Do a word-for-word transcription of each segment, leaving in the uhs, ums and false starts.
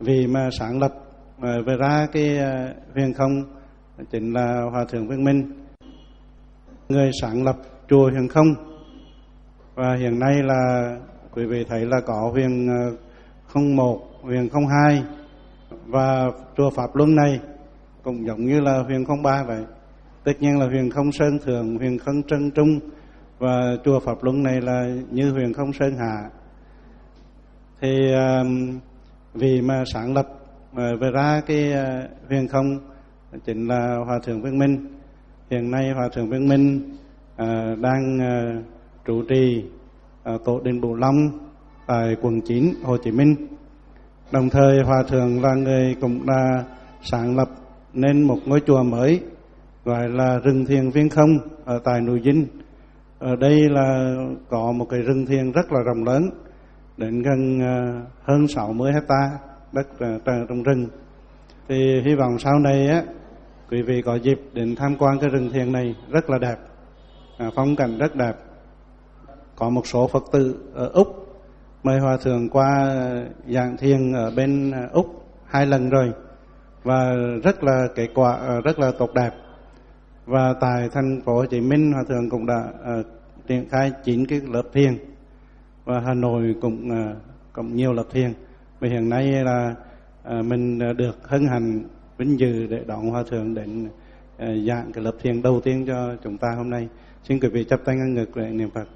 vì mà sáng lập về ra cái huyền không chính là Hòa thượng Viên Minh, người sáng lập chùa Huyền Không. Và hiện nay là quý vị thấy là có huyền không một, huyền không hai, và chùa Pháp Luân này cũng giống như là huyền không ba vậy. Tất nhiên là huyền không Sơn Thượng, huyền không Trân Trung, và chùa Pháp Luân này là như huyền không Sơn Hạ. Thì vì mà sáng lập về ra cái huyền không chính là Hòa thượng Viên Minh. Hiện nay Hòa thượng Viên Minh à, đang à, trụ trì à, tổ đình Bửu Long tại quận chín Hồ Chí Minh. Đồng thời Hòa thượng là người cũng đã sáng lập nên một ngôi chùa mới gọi là rừng thiền Viên Không ở tại núi Dinh. Ở đây là có một cái rừng thiền rất là rộng lớn, đến gần à, hơn sáu mươi hecta đất à, trong rừng. Thì hy vọng sau này á, quý vị có dịp đến tham quan cái rừng thiền này rất là đẹp, à, phong cảnh rất đẹp. Có một số Phật tử ở Úc mời Hòa thượng qua giảng thiền ở bên Úc hai lần rồi, và rất là kết quả rất là tốt đẹp. Và tại thành phố Hồ Chí Minh Hòa thượng cũng đã uh, triển khai chín cái lớp thiền, và Hà Nội cũng uh, cũng nhiều lớp thiền. Và hiện nay là uh, mình được hân hạnh vinh dự để đón Hòa thượng đến uh, giảng cái lớp thiền đầu tiên cho chúng ta hôm nay. Xin quý vị chắp tay ngang ngực để niệm Phật.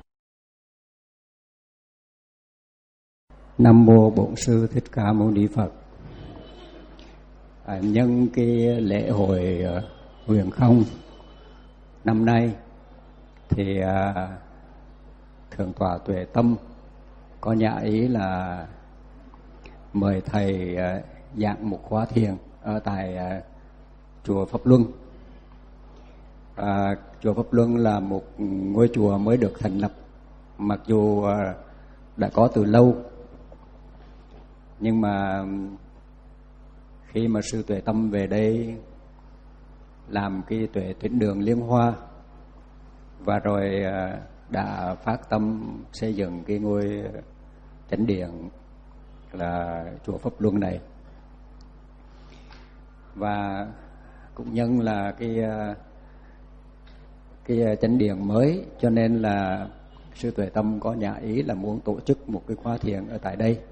Nam mô Bổn Sư Thích Ca Mâu Ni Phật. À, nhân cái lễ hội uh, huyền không năm nay thì à, Thượng tọa Tuệ Tâm có nhã ý là mời thầy à, giảng một khóa thiền ở tại à, chùa Pháp Luân. À, chùa Pháp Luân là một ngôi chùa mới được thành lập, mặc dù à, đã có từ lâu, nhưng mà khi mà sư Tuệ Tâm về đây làm cái Tuệ Tuyển Đường Liên Hoa, và rồi đã phát tâm xây dựng cái ngôi chánh điện là chùa Pháp Luân này. Và cũng nhân là cái cái chánh điện mới, cho nên là sư Tuệ Tâm có nhã ý là muốn tổ chức một cái khóa thiền ở tại đây.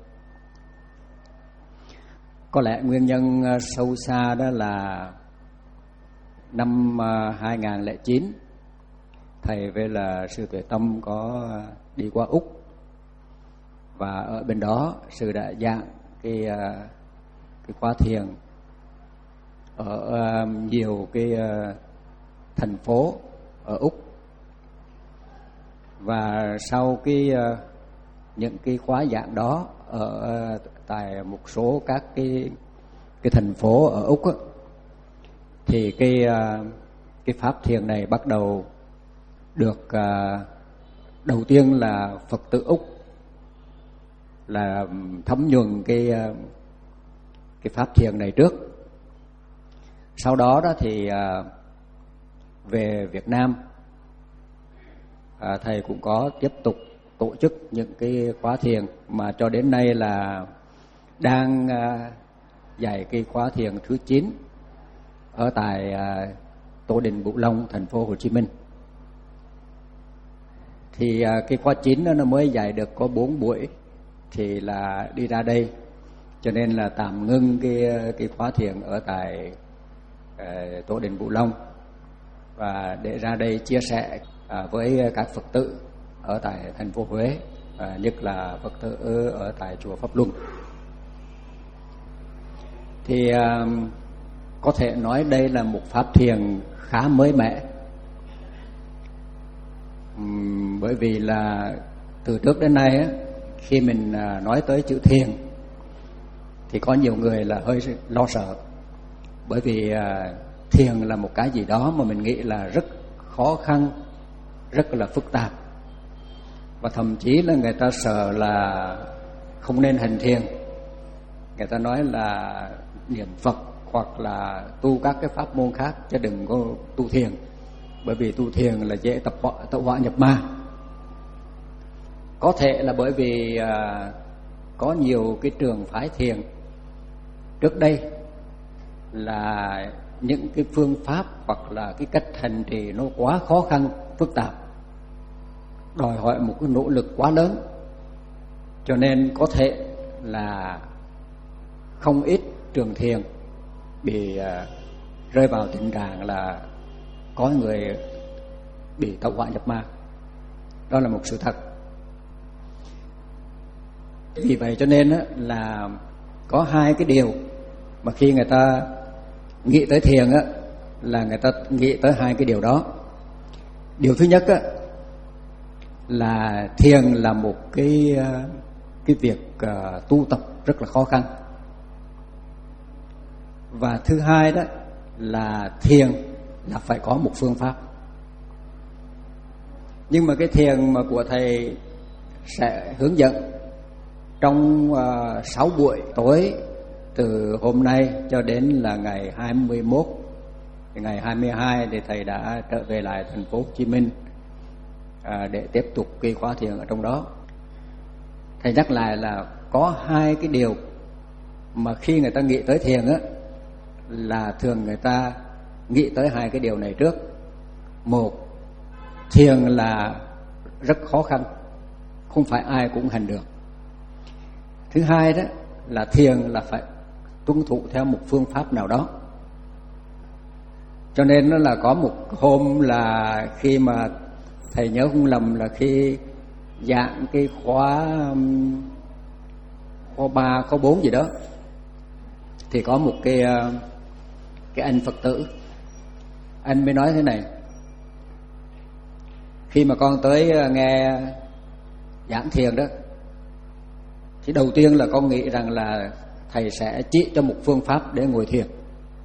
Có lẽ nguyên nhân sâu xa đó là năm hai không không chín, thầy với là sư Tuệ Tâm có đi qua Úc, và ở bên đó sư đã giảng cái cái khóa thiền ở nhiều cái thành phố ở Úc. Và sau cái những cái khóa giảng đó ở tại một số các cái cái thành phố ở Úc á, thì cái cái pháp thiền này bắt đầu được uh, đầu tiên là Phật tử Úc là thấm nhuần cái uh, cái pháp thiền này trước. Sau đó đó thì uh, về Việt Nam uh, thầy cũng có tiếp tục tổ chức những cái khóa thiền, mà cho đến nay là đang uh, dạy cái khóa thiền thứ chín ở tại uh, Tổ đình Bửu Long, thành phố Hồ Chí Minh. Thì uh, cái khóa chín đó nó mới dạy được có bốn buổi thì là đi ra đây, cho nên là tạm ngưng cái cái khóa thiền ở tại uh, Tổ đình Bửu Long, và để ra đây chia sẻ uh, với các Phật tử ở tại thành phố Huế, uh, nhất là Phật tử ở tại chùa Pháp Luân. Thì uh, có thể nói đây là một pháp thiền khá mới mẻ, uhm, bởi vì là từ trước đến nay á, khi mình uh, nói tới chữ thiền thì có nhiều người là hơi lo sợ, bởi vì uh, thiền là một cái gì đó mà mình nghĩ là rất khó khăn, rất là phức tạp, và thậm chí là người ta sợ là không nên hành thiền. Người ta nói là niệm Phật hoặc là tu các cái pháp môn khác, chứ đừng có tu thiền, bởi vì tu thiền là dễ tập tập họa nhập ma. Có thể là bởi vì à, có nhiều cái trường phái thiền trước đây là những cái phương pháp hoặc là cái cách hành trì nó quá khó khăn, phức tạp, đòi hỏi một cái nỗ lực quá lớn, cho nên có thể là không ít trường thiền bị uh, rơi vào tình trạng là có người bị tẩu hỏa nhập ma. Đó là một sự thật. Vì vậy cho nên á, là có hai cái điều mà khi người ta nghĩ tới thiền á, là người ta nghĩ tới hai cái điều đó. Điều thứ nhất á, là thiền là một cái cái việc uh, tu tập rất là khó khăn. Và thứ hai đó là thiền là phải có một phương pháp. Nhưng mà cái thiền mà của thầy sẽ hướng dẫn trong uh, sáu buổi tối từ hôm nay cho đến là ngày hai mươi mốt. Thì ngày hai mươi hai thì thầy đã trở về lại thành phố Hồ Chí Minh uh, để tiếp tục cái khóa thiền ở trong đó. Thầy nhắc lại là có hai cái điều mà khi người ta nghĩ tới thiền á, là thường người ta nghĩ tới hai cái điều này trước. Một, thiền là rất khó khăn, không phải ai cũng hành được. Thứ hai đó là thiền là phải tuân thủ theo một phương pháp nào đó. Cho nên nó là có một hôm là khi mà thầy nhớ không lầm là khi giảng cái khóa khóa ba, khóa bốn gì đó, thì có một cái cái anh Phật tử, anh mới nói thế này: khi mà con tới nghe giảng thiền đó, thì đầu tiên là con nghĩ rằng là thầy sẽ chỉ cho một phương pháp để ngồi thiền.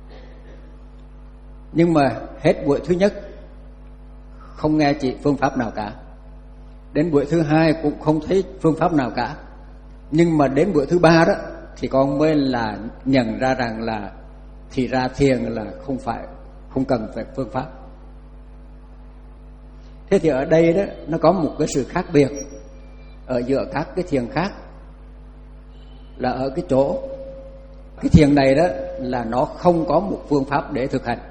Nhưng mà hết buổi thứ nhất không nghe chỉ phương pháp nào cả, đến buổi thứ hai cũng không thấy phương pháp nào cả. Nhưng mà đến buổi thứ ba đó thì con mới là nhận ra rằng là thì ra thiền là không phải không cần phải phương pháp. Thế thì ở đây đó nó có một cái sự khác biệt ở giữa các cái thiền khác, là ở cái chỗ cái thiền này đó là nó không có một phương pháp để thực hành.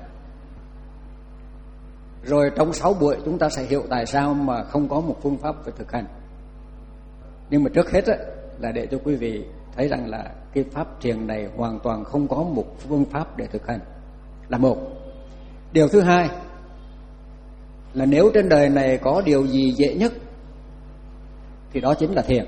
Rồi trong sáu buổi chúng ta sẽ hiểu tại sao mà không có một phương pháp để thực hành. Nhưng mà trước hết đó, là để cho quý vị thấy rằng là cái pháp thiền này hoàn toàn không có một phương pháp để thực hành, là một. Điều thứ hai là nếu trên đời này có điều gì dễ nhất thì đó chính là thiền,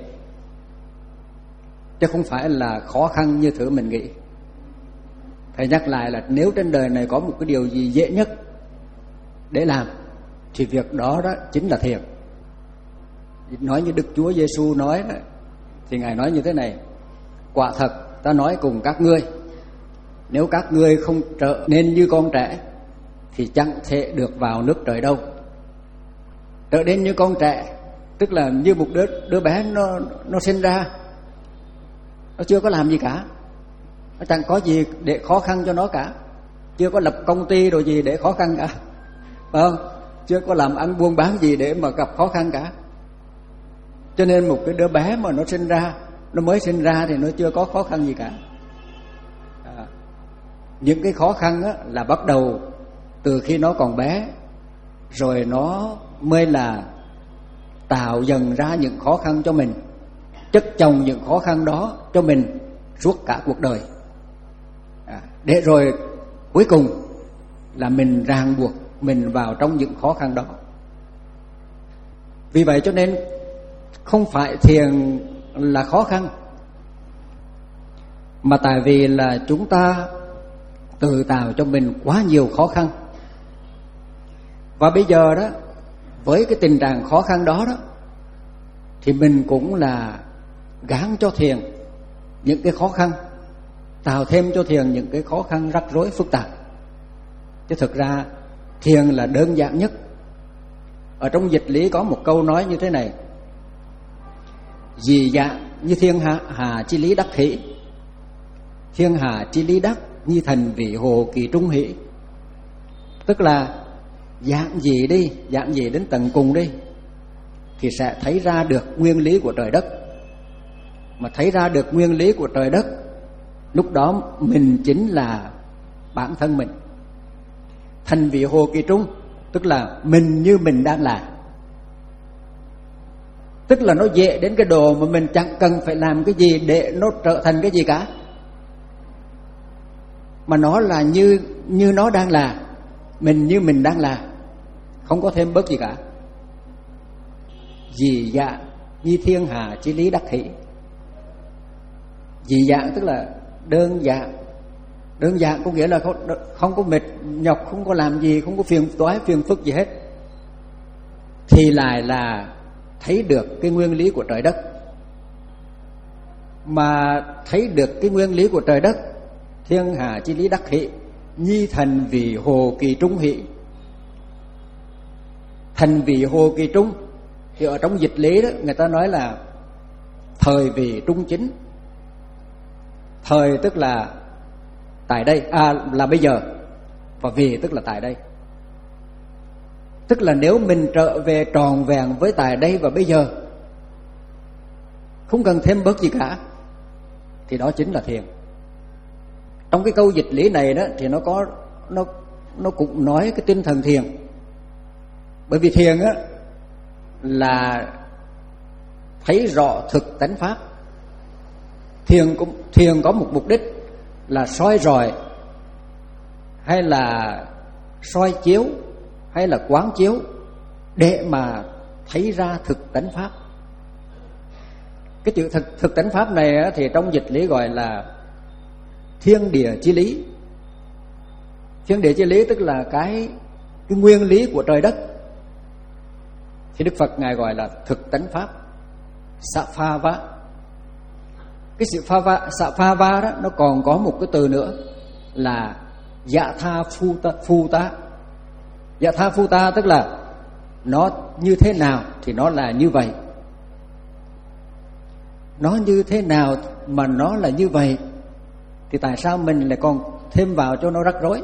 chứ không phải là khó khăn như thử mình nghĩ. Thầy nhắc lại là nếu trên đời này có một cái điều gì dễ nhất để làm thì việc đó đó chính là thiền. Nói như Đức Chúa Giêsu nói đó, thì Ngài nói như thế này: quả thật ta nói cùng các ngươi, nếu các ngươi không trở nên như con trẻ thì chẳng thể được vào nước trời đâu. Trở nên như con trẻ tức là như một đứa đứa bé nó nó sinh ra, nó chưa có làm gì cả, nó chẳng có gì để khó khăn cho nó cả, chưa có lập công ty rồi gì để khó khăn cả, phải không? Chưa có làm ăn buôn bán gì để mà gặp khó khăn cả. Cho nên một cái đứa bé mà nó sinh ra, nó mới sinh ra thì nó chưa có khó khăn gì cả. À, những cái khó khăn á, là bắt đầu từ khi nó còn bé, rồi nó mới là tạo dần ra những khó khăn cho mình, chất chồng những khó khăn đó cho mình suốt cả cuộc đời. À, để rồi cuối cùng là mình ràng buộc mình vào trong những khó khăn đó. Vì vậy cho nên không phải thiền là khó khăn, mà tại vì là chúng ta tự tạo cho mình quá nhiều khó khăn. Và bây giờ đó, với cái tình trạng khó khăn đó đó, thì mình cũng là gán cho thiền những cái khó khăn, tạo thêm cho thiền những cái khó khăn rắc rối phức tạp. Chứ thực ra thiền là đơn giản nhất. Ở trong dịch lý có một câu nói như thế này: dị dạng như thiên hạ hà chi lý đắc hỷ, thiên hạ chi lý đắc như thành vị hồ kỳ trung hỷ. Tức là dạng gì đi, dạng gì đến tận cùng đi, thì sẽ thấy ra được nguyên lý của trời đất. Mà thấy ra được nguyên lý của trời đất lúc đó mình chính là bản thân mình. Thành vị hồ kỳ trung tức là mình như mình đang là. Tức là nó dễ đến cái độ mà mình chẳng cần phải làm cái gì để nó trở thành cái gì cả, mà nó là như như nó đang là, mình như mình đang là, không có thêm bớt gì cả. Dị dạng như thiên hà chí lý đắc hỷ. Dị dạng tức là đơn giản. Đơn giản có nghĩa là không, không có mệt nhọc, không có làm gì, không có phiền toái phiền phức gì hết, thì lại là thấy được cái nguyên lý của trời đất. Mà thấy được cái nguyên lý của trời đất, thiên hà chí lý đắc hỷ, nhi thành vì hồ kỳ trung hỷ. Thành vì hồ kỳ trung thì ở trong dịch lý đó người ta nói là thời vì trung chính. Thời tức là tại đây, à là bây giờ, và vì tức là tại đây. Tức là nếu mình trở về tròn vẹn với tại đây và bây giờ, không cần thêm bớt gì cả, thì đó chính là thiền. Trong cái câu dịch lý này đó thì nó có nó nó cũng nói cái tinh thần thiền. Bởi vì thiền á là thấy rõ thực tánh pháp. Thiền cũng thiền có một mục đích là soi rọi, hay là soi chiếu, hay là quán chiếu để mà thấy ra thực tánh pháp. Cái chữ thực, thực tánh pháp này á, thì trong dịch lý gọi là thiên địa chí lý. Thiên địa chí lý tức là cái cái nguyên lý của trời đất, thì Đức Phật ngài gọi là thực tánh pháp, sa pha vá. Cái sự pha va, sa pha va đó nó còn có một cái từ nữa là dạ tha phu ta, phu ta. Dạ tha phu ta tức là nó như thế nào thì nó là như vậy. Nó như thế nào mà nó là như vậy, thì tại sao mình lại còn thêm vào cho nó rắc rối?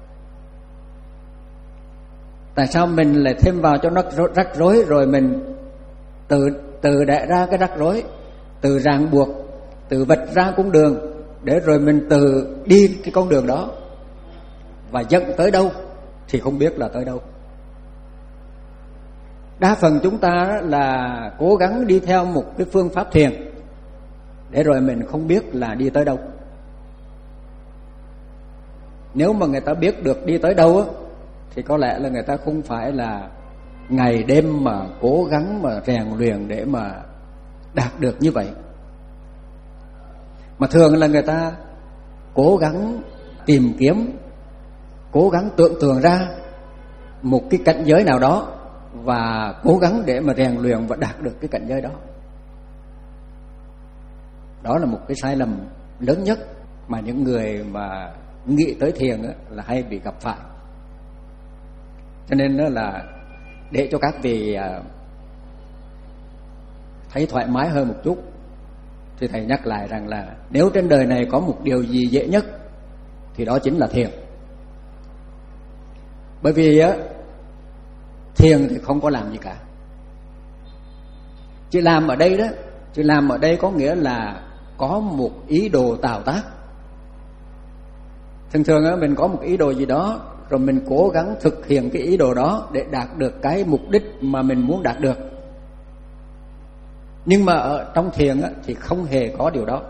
Tại sao mình lại thêm vào cho nó rắc rối, rồi mình tự tự đẻ ra cái rắc rối, tự ràng buộc, tự vạch ra con đường, để rồi mình tự đi cái con đường đó, và dẫn tới đâu thì không biết là tới đâu. Đa phần chúng ta là cố gắng đi theo một cái phương pháp thiền, để rồi mình không biết là đi tới đâu. Nếu mà người ta biết được đi tới đâu á, thì có lẽ là người ta không phải là ngày đêm mà cố gắng mà rèn luyện để mà đạt được như vậy. Mà thường là người ta cố gắng tìm kiếm, cố gắng tưởng tượng ra một cái cảnh giới nào đó, và cố gắng để mà rèn luyện và đạt được cái cảnh giới đó. Đó là một cái sai lầm lớn nhất mà những người mà nghĩ tới thiền là hay bị gặp phải. Cho nên đó là để cho các vị thấy thoải mái hơn một chút, thì thầy nhắc lại rằng là nếu trên đời này có một điều gì dễ nhất thì đó chính là thiền. Bởi vì á, thiền thì không có làm gì cả. Chỉ làm ở đây đó, chỉ làm ở đây có nghĩa là có một ý đồ tạo tác. Thường thường á, mình có một ý đồ gì đó, rồi mình cố gắng thực hiện cái ý đồ đó để đạt được cái mục đích mà mình muốn đạt được. Nhưng mà ở trong thiền á, thì không hề có điều đó.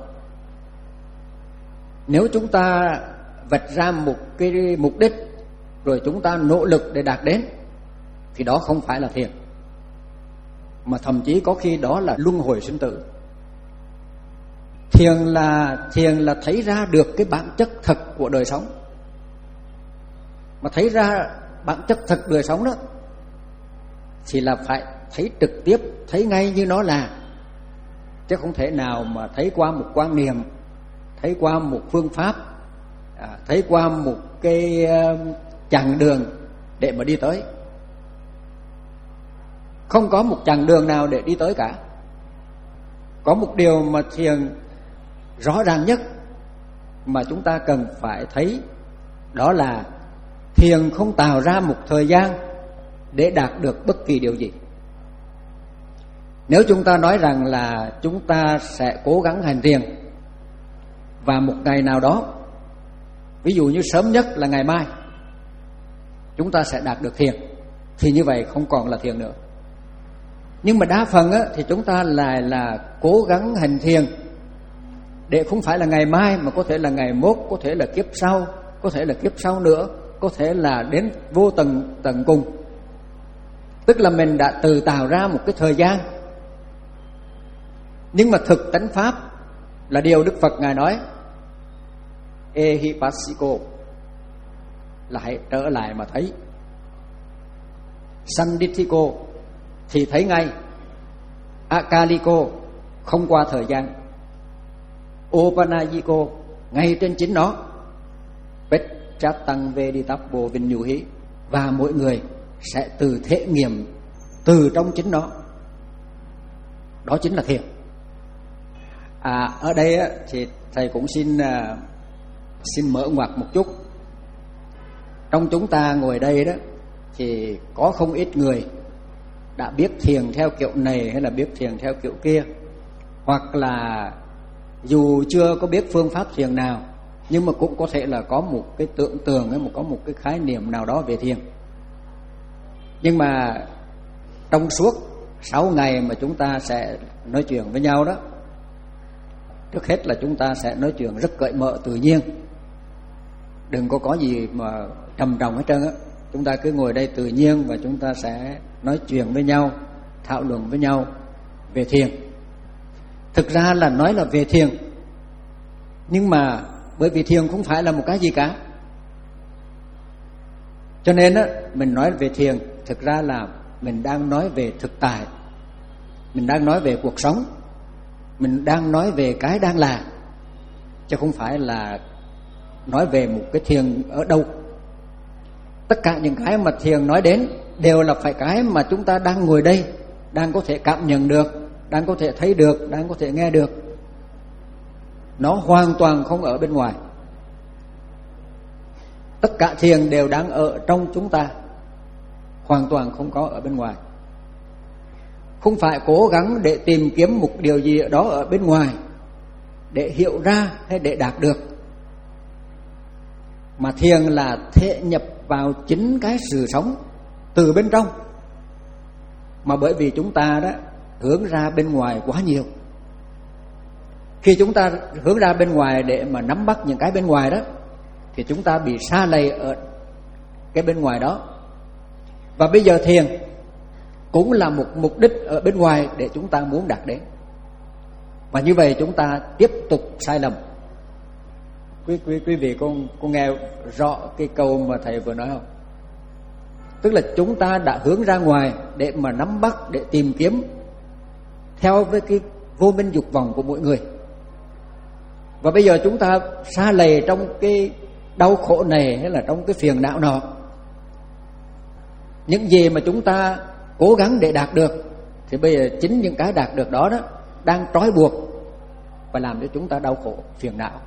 Nếu chúng ta vạch ra một cái mục đích, rồi chúng ta nỗ lực để đạt đến, thì đó không phải là thiền, mà thậm chí có khi đó là luân hồi sinh tử. Thiền là thiền là thấy ra được cái bản chất thật của đời sống. Mà thấy ra bản chất thật đời sống đó thì là phải thấy trực tiếp, thấy ngay như nó là, chứ không thể nào mà thấy qua một quan niệm, thấy qua một phương pháp, à, thấy qua một cái uh, chặng đường để mà đi tới. Không có một chặng đường nào để đi tới cả. Có một điều mà thiền rõ ràng nhất mà chúng ta cần phải thấy, đó là thiền không tạo ra một thời gian để đạt được bất kỳ điều gì. Nếu chúng ta nói rằng là chúng ta sẽ cố gắng hành thiền Và một ngày nào đó, ví dụ như sớm nhất là ngày mai, chúng ta sẽ đạt được thiền. Thì như vậy không còn là thiền nữa. Nhưng mà đa phần á, thì chúng ta lại là, là cố gắng hành thiền để không phải là ngày mai, mà có thể là ngày mốt, có thể là kiếp sau, có thể là kiếp sau nữa, có thể là đến vô tận tận cùng. Tức là mình đã tự tạo ra một cái thời gian. Nhưng mà thực tánh pháp là điều Đức Phật Ngài nói Ehipassiko, là hãy trở lại mà thấy. Sandithiko thì thấy ngay. Akaliko không qua thời gian. Opanayiko ngay trên chính nó. Pecchatang Veditappo Vinyuhi, và mỗi người sẽ từ thể nghiệm từ trong chính nó. Đó chính là thiền. À, ở đây á, thì thầy cũng xin uh, xin mở ngoặt một chút. Trong chúng ta ngồi đây đó thì có không ít người đã biết thiền theo kiểu này hay là biết thiền theo kiểu kia, hoặc là dù chưa có biết phương pháp thiền nào nhưng mà cũng có thể là có một cái tưởng tượng hay một có một cái khái niệm nào đó về thiền. Nhưng mà trong suốt sáu ngày mà chúng ta sẽ nói chuyện với nhau đó, trước hết là chúng ta sẽ nói chuyện rất cởi mở tự nhiên, đừng có có gì mà trầm trọng hết trơn á. Chúng ta cứ ngồi đây tự nhiên và chúng ta sẽ nói chuyện với nhau, thảo luận với nhau về thiền. Thực ra là nói là về thiền, nhưng mà bởi vì thiền không phải là một cái gì cả, cho nên á, mình nói về thiền thực ra là mình đang nói về thực tại, mình đang nói về cuộc sống, mình đang nói về cái đang là, chứ không phải là nói về một cái thiền ở đâu. Tất cả những cái mà thiền nói đến đều là phải cái mà chúng ta đang ngồi đây, đang có thể cảm nhận được, đang có thể thấy được, đang có thể nghe được. Nó hoàn toàn không ở bên ngoài. Tất cả thiền đều đang ở trong chúng ta, hoàn toàn không có ở bên ngoài. Không phải cố gắng để tìm kiếm một điều gì đó ở bên ngoài để hiểu ra hay để đạt được, mà thiền là thể nhập vào chính cái sự sống từ bên trong. Mà bởi vì chúng ta đó hướng ra bên ngoài quá nhiều. Khi chúng ta hướng ra bên ngoài để mà nắm bắt những cái bên ngoài đó thì chúng ta bị sa lầy ở cái bên ngoài đó. Và bây giờ thiền cũng là một mục đích ở bên ngoài để chúng ta muốn đạt đến. Và như vậy chúng ta tiếp tục sai lầm. Quý, quý, quý vị con, con nghe rõ cái câu mà thầy vừa nói không? Tức là chúng ta đã hướng ra ngoài để mà nắm bắt, để tìm kiếm theo với cái vô minh dục vọng của mỗi người. Và bây giờ chúng ta sa lầy trong cái đau khổ này hay là trong cái phiền não nọ. Những gì mà chúng ta cố gắng để đạt được thì bây giờ chính những cái đạt được đó đó đang trói buộc và làm cho chúng ta đau khổ, phiền não.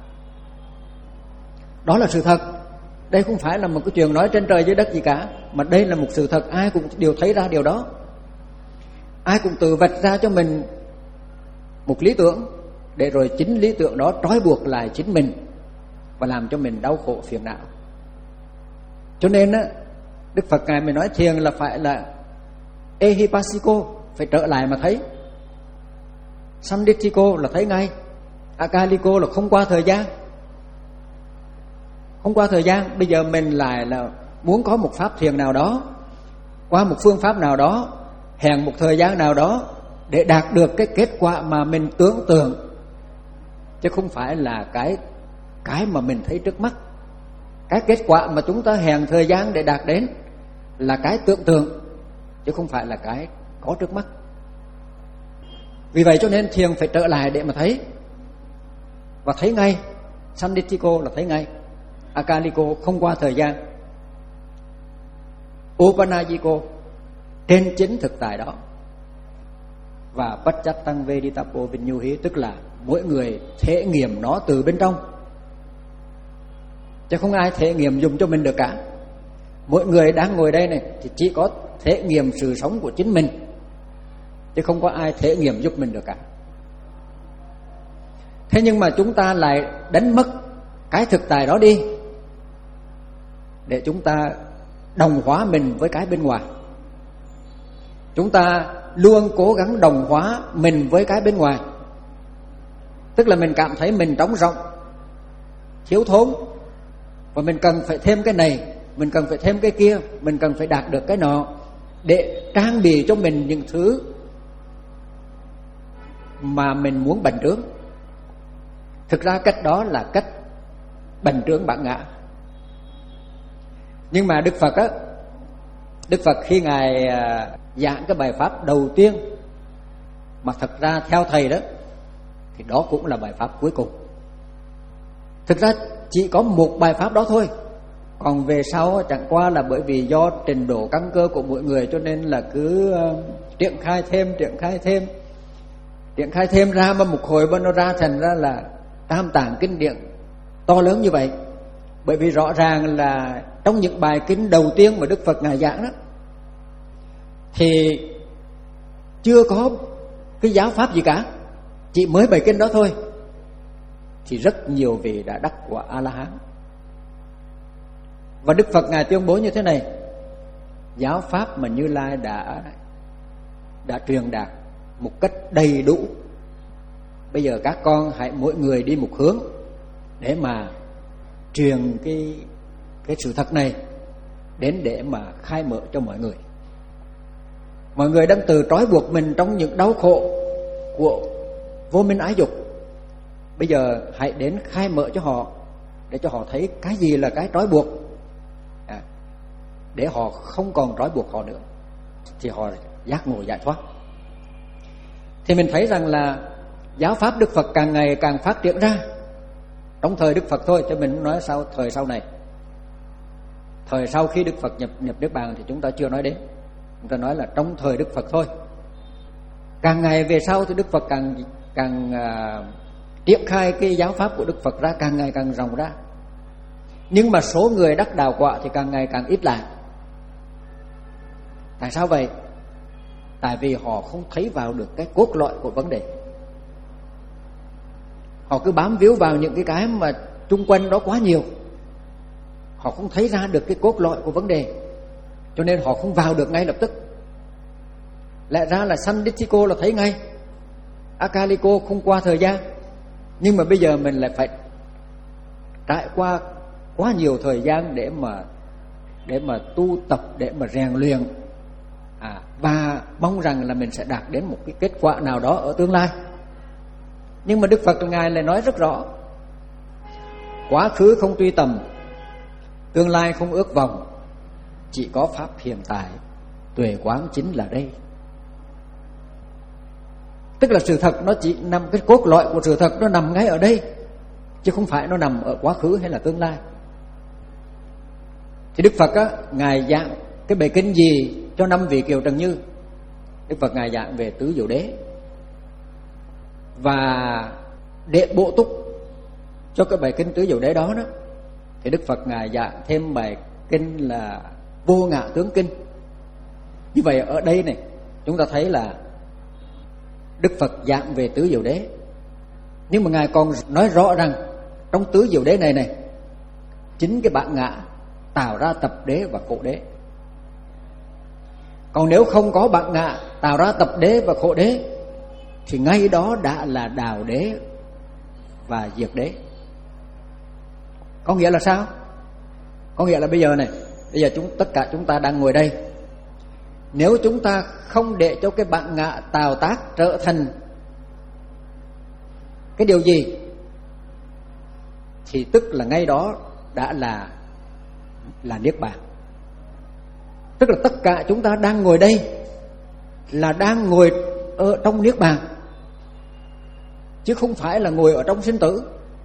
Đó là sự thật. Đây không phải là một cái chuyện nói trên trời dưới đất gì cả, mà đây là một sự thật, ai cũng đều thấy ra điều đó. Ai cũng tự vạch ra cho mình một lý tưởng, để rồi chính lý tưởng đó trói buộc lại chính mình và làm cho mình đau khổ phiền não. Cho nên á, Đức Phật Ngài mới nói thiền là phải là Ehipassiko, phải trở lại mà thấy. Sandithiko là thấy ngay. Akaliko là không qua thời gian. Không qua thời gian. Bây giờ mình lại là muốn có một pháp thiền nào đó, qua một phương pháp nào đó, hẹn một thời gian nào đó để đạt được cái kết quả mà mình tưởng tượng, chứ không phải là cái cái mà mình thấy trước mắt. Cái kết quả mà chúng ta hẹn thời gian để đạt đến là cái tưởng tượng, chứ không phải là cái có trước mắt. Vì vậy cho nên thiền phải trở lại để mà thấy, và thấy ngay. Sandithiko là thấy ngay. Akaliko không qua thời gian. Upanayiko trên chính thực tại đó. Và Pacchatang Veditappo Vinyuhi, tức là mỗi người thể nghiệm nó từ bên trong, chứ không ai thể nghiệm dùng cho mình được cả. Mỗi người đang ngồi đây này thì chỉ có thể nghiệm sự sống của chính mình, chứ không có ai thể nghiệm giúp mình được cả. Thế nhưng mà chúng ta lại đánh mất cái thực tại đó đi để chúng ta đồng hóa mình với cái bên ngoài. Chúng ta luôn cố gắng đồng hóa mình với cái bên ngoài. Tức là mình cảm thấy mình trống rỗng, thiếu thốn, và mình cần phải thêm cái này, mình cần phải thêm cái kia, mình cần phải đạt được cái nọ để trang bị cho mình những thứ mà mình muốn bành trướng. Thực ra cách đó là cách bành trướng bản ngã. Nhưng mà Đức Phật á, Đức Phật khi Ngài giảng cái bài pháp đầu tiên, mà thật ra theo Thầy đó thì đó cũng là bài pháp cuối cùng. Thực ra chỉ có một bài pháp đó thôi. Còn về sau chẳng qua là bởi vì do trình độ căn cơ của mỗi người, cho nên là cứ uh, triển khai thêm, triển khai thêm Triển khai thêm ra, mà một hồi bên nó ra thành ra là tam tạng kinh điển to lớn như vậy. Bởi vì rõ ràng là trong những bài kinh đầu tiên mà Đức Phật Ngài giảng đó thì chưa có cái giáo pháp gì cả, chỉ mới bài kinh đó thôi thì rất nhiều vị đã đắc quả A-la-hán. Và Đức Phật Ngài tuyên bố như thế này: giáo pháp mà Như Lai đã đã truyền đạt một cách đầy đủ, bây giờ các con hãy mỗi người đi một hướng để mà truyền cái cái sự thật này đến để mà khai mở cho mọi người. Mọi người đang từ trói buộc mình trong những đau khổ của vô minh ái dục, bây giờ hãy đến khai mở cho họ, để cho họ thấy cái gì là cái trói buộc, à, để họ không còn trói buộc họ nữa, thì họ giác ngộ giải thoát. Thì mình thấy rằng là giáo pháp Đức Phật càng ngày càng phát triển ra trong thời Đức Phật thôi, chứ mình không nói sau thời sau này. Thời sau khi Đức Phật nhập nhập Niết Bàn thì chúng ta chưa nói đến, chúng ta nói là trong thời Đức Phật thôi. Càng ngày về sau thì Đức Phật càng càng uh, triển khai cái giáo pháp của Đức Phật ra, càng ngày càng rộng ra. Nhưng mà số người đắc đạo quả thì càng ngày càng ít lại. Tại sao vậy? Tại vì họ không thấy vào được cái cốt lõi của vấn đề. Họ cứ bám víu vào những cái cái mà chung quanh đó quá nhiều, họ không thấy ra được cái cốt lõi của vấn đề, cho nên họ không vào được ngay lập tức. Lẽ ra là Sanditthiko là thấy ngay, Akaliko không qua thời gian, nhưng mà bây giờ mình lại phải trải qua quá nhiều thời gian để mà để mà tu tập, để mà rèn luyện, à, và mong rằng là mình sẽ đạt đến một cái kết quả nào đó ở tương lai. Nhưng mà Đức Phật Ngài lại nói rất rõ: quá khứ không truy tầm, tương lai không ước vọng, chỉ có pháp hiện tại, tuệ quán chính là đây. Tức là sự thật nó chỉ nằm, cái cốt lõi của sự thật nó nằm ngay ở đây, chứ không phải nó nằm ở quá khứ hay là tương lai. Thì Đức Phật á, Ngài giảng cái bài kinh gì cho năm vị Kiều Trần Như? Đức Phật Ngài giảng về tứ diệu đế. Và để bổ túc cho cái bài kinh tứ diệu đế đó đó, thì Đức Phật Ngài giảng thêm bài kinh là Vô Ngã Tướng Kinh. Như vậy ở đây này chúng ta thấy là Đức Phật giảng về tứ diệu đế, nhưng mà Ngài còn nói rõ rằng trong tứ diệu đế này này, chính cái bản ngã tạo ra tập đế và khổ đế. Còn nếu không có bản ngã tạo ra tập đế và khổ đế thì ngay đó đã là đào đế và diệt đế. Có nghĩa là sao? Có nghĩa là bây giờ này, bây giờ chúng tất cả chúng ta đang ngồi đây, nếu chúng ta không để cho cái bản ngã tạo tác trở thành cái điều gì, thì tức là ngay đó đã là là niết bàn. Tức là tất cả chúng ta đang ngồi đây là đang ngồi ở trong niết bàn, chứ không phải là ngồi ở trong sinh tử.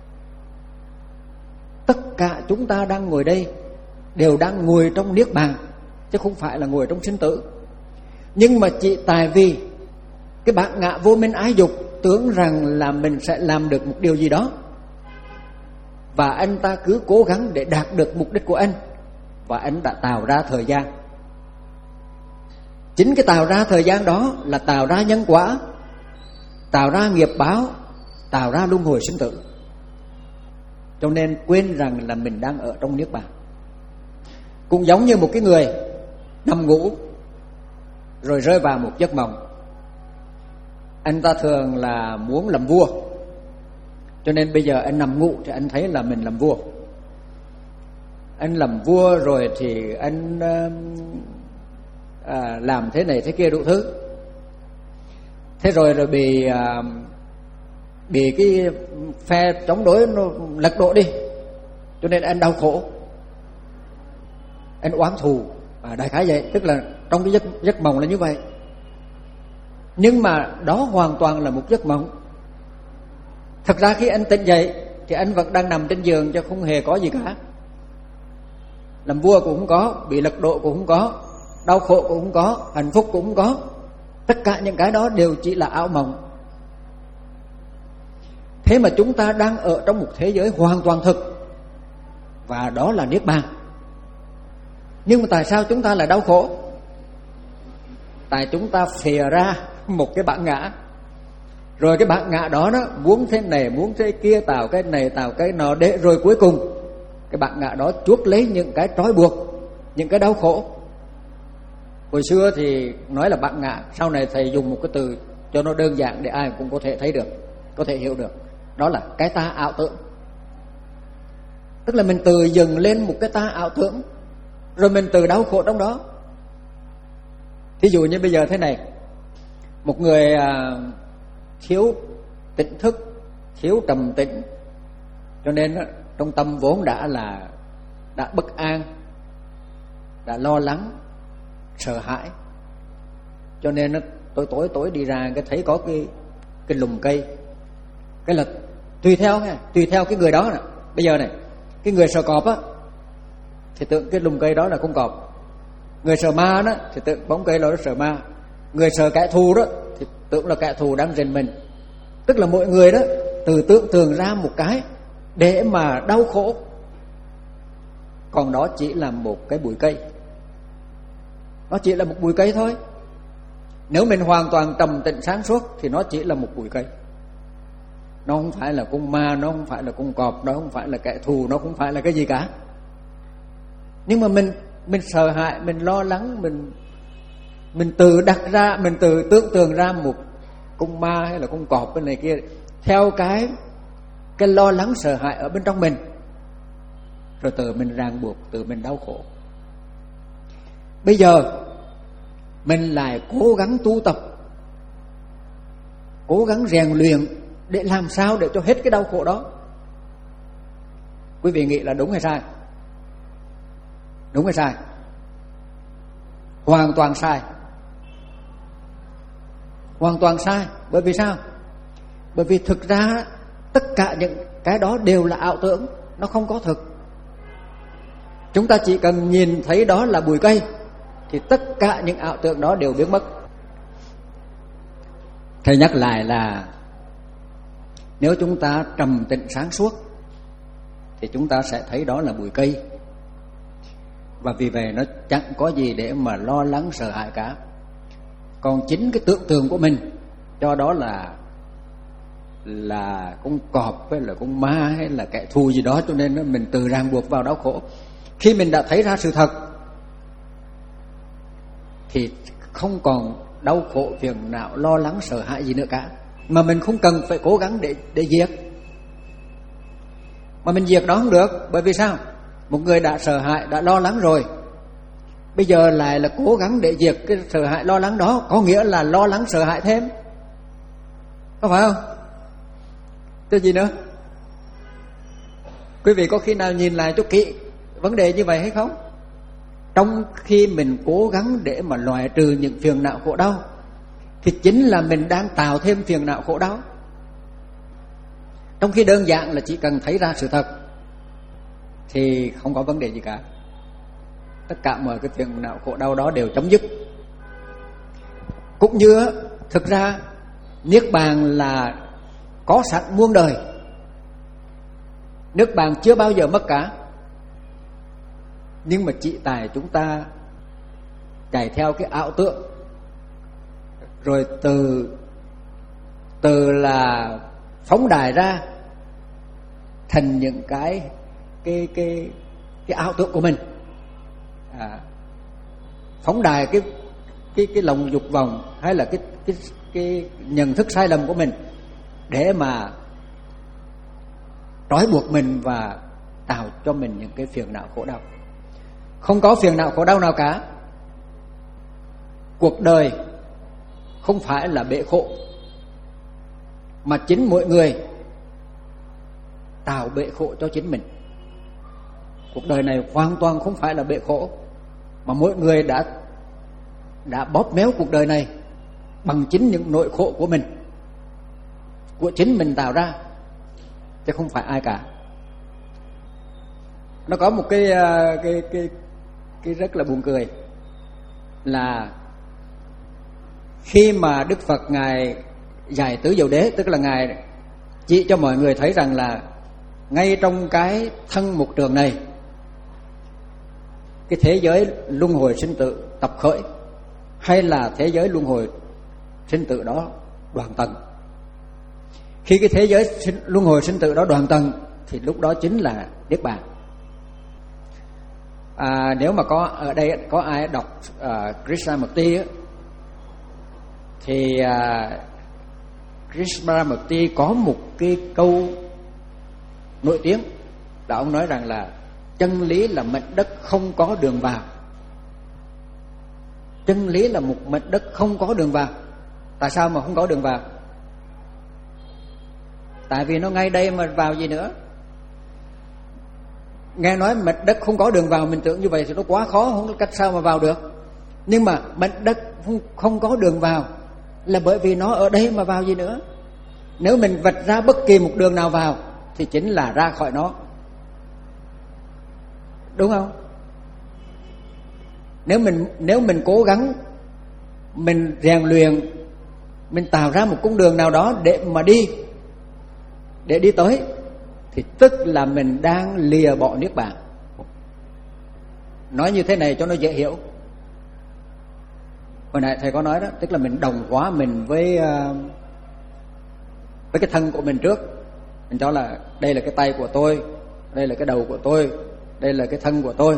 Tất cả chúng ta đang ngồi đây đều đang ngồi trong niết bàn, chứ không phải là ngồi trong sinh tử. Nhưng mà chỉ tại vì cái bản ngã vô minh ái dục tưởng rằng là mình sẽ làm được một điều gì đó, và anh ta cứ cố gắng để đạt được mục đích của anh, và anh đã tạo ra thời gian. Chính cái tạo ra thời gian đó là tạo ra nhân quả, tạo ra nghiệp báo, tạo ra luân hồi sinh tử, cho nên quên rằng là mình đang ở trong niết bàn. Cũng giống như một cái người nằm ngủ rồi rơi vào một giấc mộng. Anh ta thường là muốn làm vua, cho nên bây giờ anh nằm ngủ thì anh thấy là mình làm vua. Anh làm vua rồi thì anh à, làm thế này thế kia đủ thứ. Thế rồi rồi bị à, bị cái phe chống đối nó lật đổ đi, cho nên anh đau khổ, anh oán thù, à, đại khái vậy. Tức là trong cái giấc giấc mộng là như vậy. Nhưng mà đó hoàn toàn là một giấc mộng. Thật ra khi anh tỉnh dậy thì anh vẫn đang nằm trên giường, chứ không hề có gì cả. Làm vua cũng không có, bị lật đổ cũng không có, đau khổ cũng không có, hạnh phúc cũng không có. Tất cả những cái đó đều chỉ là ảo mộng. Thế mà chúng ta đang ở trong một thế giới hoàn toàn thực, và đó là niết bàn. Nhưng mà tại sao chúng ta lại đau khổ? Tại chúng ta phìa ra một cái bản ngã. Rồi cái bản ngã đó, đó muốn thế này, muốn thế kia, tạo cái này, tạo cái nọ, để rồi cuối cùng cái bản ngã đó chuốc lấy những cái trói buộc, những cái đau khổ. Hồi xưa thì nói là bản ngã, sau này thầy dùng một cái từ cho nó đơn giản để ai cũng có thể thấy được, có thể hiểu được. Đó là cái ta ảo tưởng. Tức là mình tự dừng lên một cái ta ảo tưởng, rồi mình tự đau khổ trong đó. Thí dụ như bây giờ thế này, một người à, thiếu tỉnh thức, thiếu trầm tĩnh, cho nên trong tâm vốn đã là đã bất an, đã lo lắng, sợ hãi. Cho nên nó tối tối tối đi ra cái thấy có cái cái lùm cây, cái là tùy theo nha, tùy theo cái người đó nè. Bây giờ này, cái người sợ cọp á thì tưởng cái lùm cây đó là con cọp. Người sợ ma đó thì tưởng bóng cây đó là sợ ma. Người sợ kẻ thù đó thì tưởng là kẻ thù đang rình mình. Tức là mỗi người đó tự tưởng tượng ra một cái để mà đau khổ, còn đó chỉ là một cái bụi cây. Nó chỉ là một bụi cây thôi. Nếu mình hoàn toàn trầm tĩnh sáng suốt thì nó chỉ là một bụi cây. Nó không phải là con ma, nó không phải là con cọp, nó không phải là kẻ thù, nó không phải là cái gì cả. Nhưng mà mình mình sợ hãi, mình lo lắng, mình mình tự đặt ra, mình tự tưởng tượng ra một con ma hay là con cọp bên này kia, theo cái cái lo lắng sợ hãi ở bên trong mình, rồi tự mình ràng buộc, tự mình đau khổ. Bây giờ mình lại cố gắng tu tập, cố gắng rèn luyện để làm sao để cho hết cái đau khổ đó. Quý vị nghĩ là đúng hay sai? Đúng hay sai? Hoàn toàn sai. Hoàn toàn sai. Bởi vì sao? Bởi vì thực ra tất cả những cái đó đều là ảo tưởng, nó không có thực. Chúng ta chỉ cần nhìn thấy đó là bụi cây thì tất cả những ảo tưởng đó đều biến mất. Thầy nhắc lại là nếu chúng ta trầm tĩnh sáng suốt thì chúng ta sẽ thấy đó là bụi cây, và vì vậy nó chẳng có gì để mà lo lắng sợ hãi cả. Còn chính cái tưởng tượng của mình cho đó là là con cọp hay là con ma hay là kẻ thù gì đó, cho nên mình tự ràng buộc vào đau khổ. Khi mình đã thấy ra sự thật thì không còn đau khổ, phiền não, lo lắng, sợ hãi gì nữa cả. Mà mình không cần phải cố gắng để để diệt. Mà mình diệt đó không được. Bởi vì sao? Một người đã sợ hãi, đã lo lắng rồi, bây giờ lại là cố gắng để diệt cái sợ hãi lo lắng đó, có nghĩa là lo lắng sợ hãi thêm. Có phải không? Cái gì nữa? Quý vị có khi nào nhìn lại cho kỹ vấn đề như vậy hay không? Trong khi mình cố gắng để mà loại trừ những phiền não khổ đau thì chính là mình đang tạo thêm phiền não khổ đau. Trong khi đơn giản là chỉ cần thấy ra sự thật thì không có vấn đề gì cả. Tất cả mọi cái phiền não khổ đau đó đều chấm dứt. Cũng như thực ra niết bàn là có sẵn muôn đời. Niết bàn chưa bao giờ mất cả. Nhưng mà chỉ tại chúng ta chạy theo cái ảo tưởng, rồi từ từ là phóng đài ra thành những cái cái cái cái ảo tưởng của mình, à, phóng đài cái cái cái lòng dục vọng hay là cái cái cái nhận thức sai lầm của mình để mà trói buộc mình và tạo cho mình những cái phiền não khổ đau. Không có phiền não khổ đau nào cả. Cuộc đời không phải là bể khổ, mà chính mỗi người tạo bể khổ cho chính mình. Cuộc đời này hoàn toàn không phải là bể khổ, mà mỗi người đã đã bóp méo cuộc đời này bằng chính những nỗi khổ của mình, của chính mình tạo ra, chứ không phải ai cả. Nó có một cái cái cái cái rất là buồn cười là khi mà Đức Phật ngài dạy tứ diệu đế, tức là ngài chỉ cho mọi người thấy rằng là ngay trong cái thân mục trường này, cái thế giới luân hồi sinh tử tập khởi hay là thế giới luân hồi sinh tử đó đoạn tận. Khi cái thế giới sinh, luân hồi sinh tử đó đoạn tận thì lúc đó chính là niết bàn. À, nếu mà có ở đây có ai đọc uh, Krishnamurti á, thì uh, Krishnamurti có một cái câu nổi tiếng là ông nói rằng là chân lý là mảnh đất không có đường vào. Chân lý là một mảnh đất không có đường vào. Tại sao mà không có đường vào? Tại vì nó ngay đây mà vào gì nữa. Nghe nói mảnh đất không có đường vào, mình tưởng như vậy thì nó quá khó, không có cách sao mà vào được. Nhưng mà mảnh đất không, không có đường vào là bởi vì nó ở đây mà vào gì nữa. Nếu mình vạch ra bất kỳ một đường nào vào thì chính là ra khỏi nó, đúng không? Nếu mình nếu mình cố gắng, mình rèn luyện, mình tạo ra một con đường nào đó để mà đi, để đi tới, thì tức là mình đang lìa bỏ niết bàn. Nói như thế này cho nó dễ hiểu. Hồi nãy thầy có nói đó, tức là mình đồng hóa mình với với cái thân của mình trước. Mình cho là đây là cái tay của tôi, đây là cái đầu của tôi, đây là cái thân của tôi.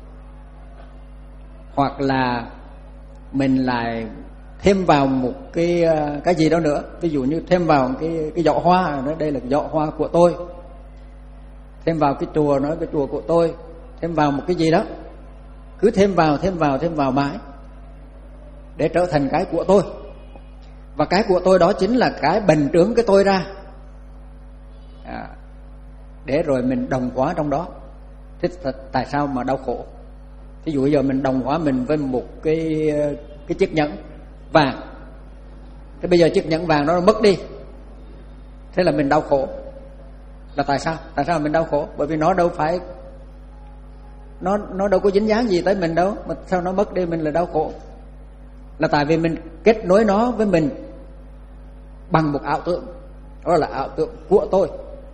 Hoặc là mình lại thêm vào một cái cái gì đó nữa, ví dụ như thêm vào cái cái giỏ hoa, nói đây là giỏ hoa của tôi. Thêm vào cái chùa, nói cái chùa của tôi. Thêm vào một cái gì đó, cứ thêm vào thêm vào thêm vào mãi để trở thành cái của tôi. Và cái của tôi đó chính là cái bành trướng cái tôi ra, à, để rồi mình đồng hóa trong đó. Thế tại sao mà đau khổ? Ví dụ bây giờ mình đồng hóa mình với một cái cái chiếc nhẫn vàng, thế bây giờ chiếc nhẫn vàng đó nó mất đi, thế là mình đau khổ. Là tại sao? Tại sao mình đau khổ? Bởi vì nó đâu phải, nó nó đâu có dính dáng gì tới mình đâu, mà sao nó mất đi mình là đau khổ? Là tại vì mình kết nối nó với mình bằng một ảo tưởng, đó là ảo tưởng của tôi.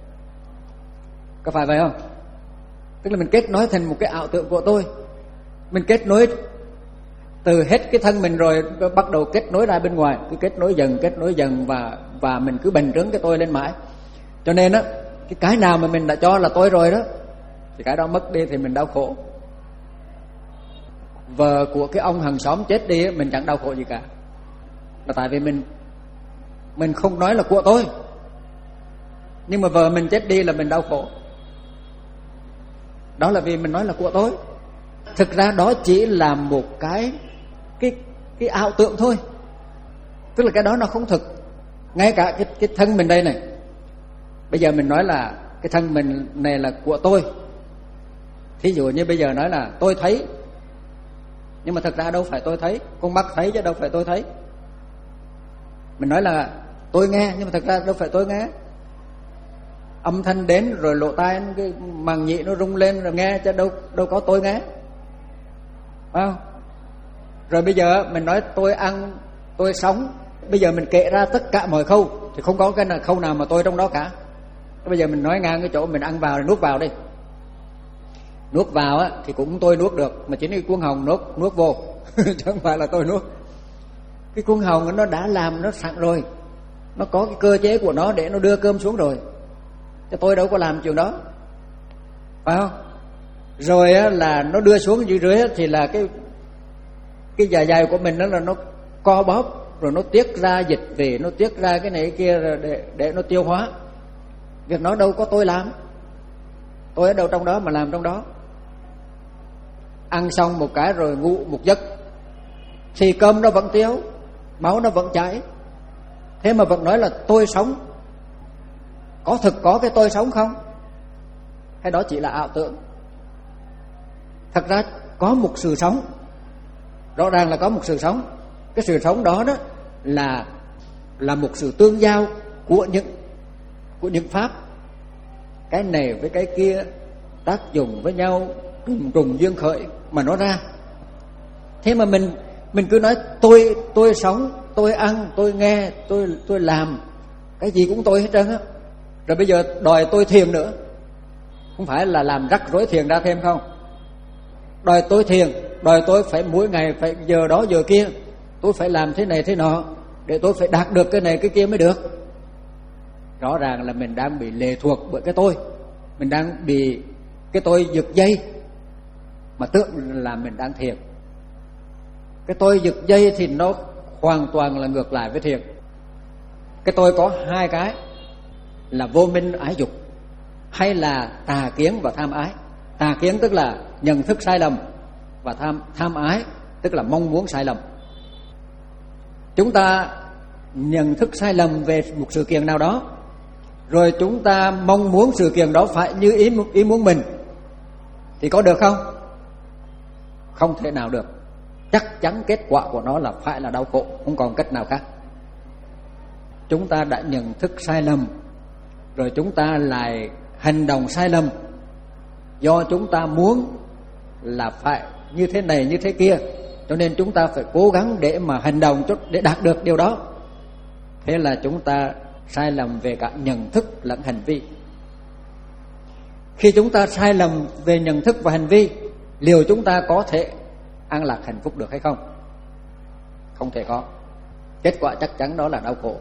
Có phải vậy không? Tức là mình kết nối thành một cái ảo tưởng của tôi. Mình kết nối từ hết cái thân mình rồi bắt đầu kết nối ra bên ngoài, cứ kết nối dần kết nối dần và và mình cứ bành trướng cái tôi lên mãi. Cho nên á, cái cái nào mà mình đã cho là tôi rồi đó thì cái đó mất đi thì mình đau khổ. Vợ của cái ông hàng xóm chết đi, mình chẳng đau khổ gì cả, là tại vì mình mình không nói là của tôi. Nhưng mà vợ mình chết đi là mình đau khổ, đó là vì mình nói là của tôi. Thực ra đó chỉ là một cái cái cái ảo tưởng thôi, tức là cái đó nó không thực. Ngay cả cái cái thân mình đây này, bây giờ mình nói là cái thân mình này là của tôi. Thí dụ như bây giờ nói là tôi thấy, nhưng mà thật ra đâu phải tôi thấy. Con mắt thấy chứ đâu phải tôi thấy. Mình nói là tôi nghe, nhưng mà thật ra đâu phải tôi nghe. Âm thanh đến rồi lỗ tai, cái màng nhĩ nó rung lên rồi nghe, chứ đâu đâu có tôi nghe, phải không? Rồi bây giờ mình nói tôi ăn, tôi sống, bây giờ mình kể ra tất cả mọi khâu thì không có cái nào, khâu nào mà tôi trong đó cả. Bây giờ mình nói ngang cái chỗ mình ăn vào rồi nuốt vào đi. Nuốt vào á thì cũng tôi nuốt được, mà chính cái cuốn hồng nuốt nuốt vô chứ không phải là tôi nuốt. Cái cuốn hồng nó đã làm nó sẵn rồi, nó có cái cơ chế của nó để nó đưa cơm xuống rồi, chứ tôi đâu có làm chuyện đó, phải không? Rồi là nó đưa xuống dưới dưới thì là cái cái dạ dày của mình đó là nó co bóp, rồi nó tiết ra dịch về, nó tiết ra cái này cái kia để để nó tiêu hóa. Việc nó đâu có tôi làm, tôi ở đâu trong đó mà làm trong đó. Ăn xong một cái rồi ngủ một giấc thì cơm nó vẫn tiêu, máu nó vẫn chảy, thế mà vẫn nói là tôi sống. Có thực có cái tôi sống không? Hay đó chỉ là ảo tưởng? Thật ra có một sự sống, rõ ràng là có một sự sống. Cái sự sống đó đó là là một sự tương giao của những của những pháp, cái này với cái kia tác dụng với nhau, trùng trùng duyên khởi mà nó ra. Thế mà mình mình cứ nói tôi tôi sống, tôi ăn, tôi nghe, tôi tôi làm, cái gì cũng tôi hết trơn á. Rồi bây giờ đòi tôi thiền nữa, không phải là làm rắc rối thiền ra thêm không? Đòi tôi thiền, đòi tôi phải mỗi ngày phải giờ đó giờ kia, tôi phải làm thế này thế nọ để tôi phải đạt được cái này cái kia mới được. Rõ ràng là mình đang bị lệ thuộc bởi cái tôi, mình đang bị cái tôi giật dây mà tưởng là mình đang thiền. Cái tôi giật dây thì nó hoàn toàn là ngược lại với thiền. Cái tôi có hai cái là vô minh ái dục, hay là tà kiến và tham ái. Tà kiến tức là nhận thức sai lầm, và tham tham ái tức là mong muốn sai lầm. Chúng ta nhận thức sai lầm về một sự kiện nào đó, rồi chúng ta mong muốn sự kiện đó phải như ý ý muốn mình, thì có được không? Không thể nào được. Chắc chắn kết quả của nó là phải là đau khổ, không còn cách nào khác. Chúng ta đã nhận thức sai lầm, rồi chúng ta lại hành động sai lầm, do chúng ta muốn là phải như thế này như thế kia, cho nên chúng ta phải cố gắng để mà hành động để đạt được điều đó. Thế là chúng ta sai lầm về cả nhận thức lẫn hành vi. Khi chúng ta sai lầm về nhận thức và hành vi, liệu chúng ta có thể an lạc hạnh phúc được hay không? Không thể có. Kết quả chắc chắn đó là đau khổ.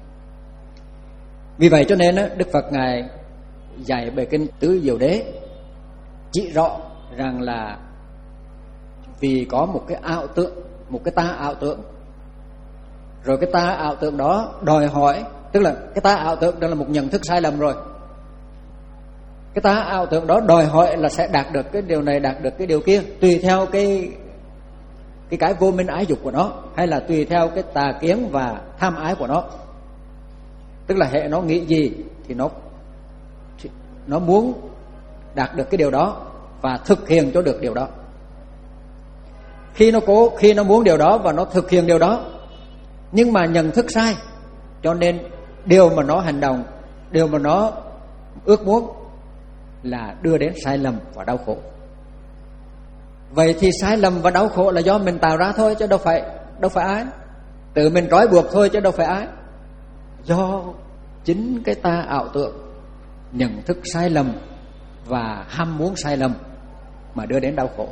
Vì vậy cho nên Đức Phật Ngài dạy bài kinh Tứ Diệu Đế chỉ rõ rằng là vì có một cái ảo tượng, một cái ta ảo tượng, rồi cái ta ảo tượng đó đòi hỏi, tức là cái ta ảo tượng đó là một nhận thức sai lầm rồi. Cái ta ảo tượng đó đòi hỏi là sẽ đạt được cái điều này, đạt được cái điều kia, tùy theo cái cái cái vô minh ái dục của nó, hay là tùy theo cái tà kiến và tham ái của nó. Tức là hệ nó nghĩ gì thì nó nó muốn đạt được cái điều đó và thực hiện cho được điều đó. Khi nó cố, khi nó muốn điều đó và nó thực hiện điều đó, nhưng mà nhận thức sai, cho nên điều mà nó hành động, điều mà nó ước muốn là đưa đến sai lầm và đau khổ. Vậy thì sai lầm và đau khổ là do mình tạo ra thôi, chứ đâu phải đâu phải ai. Tự mình trói buộc thôi chứ đâu phải ai. Do chính cái ta ảo tượng, nhận thức sai lầm và ham muốn sai lầm mà đưa đến đau khổ.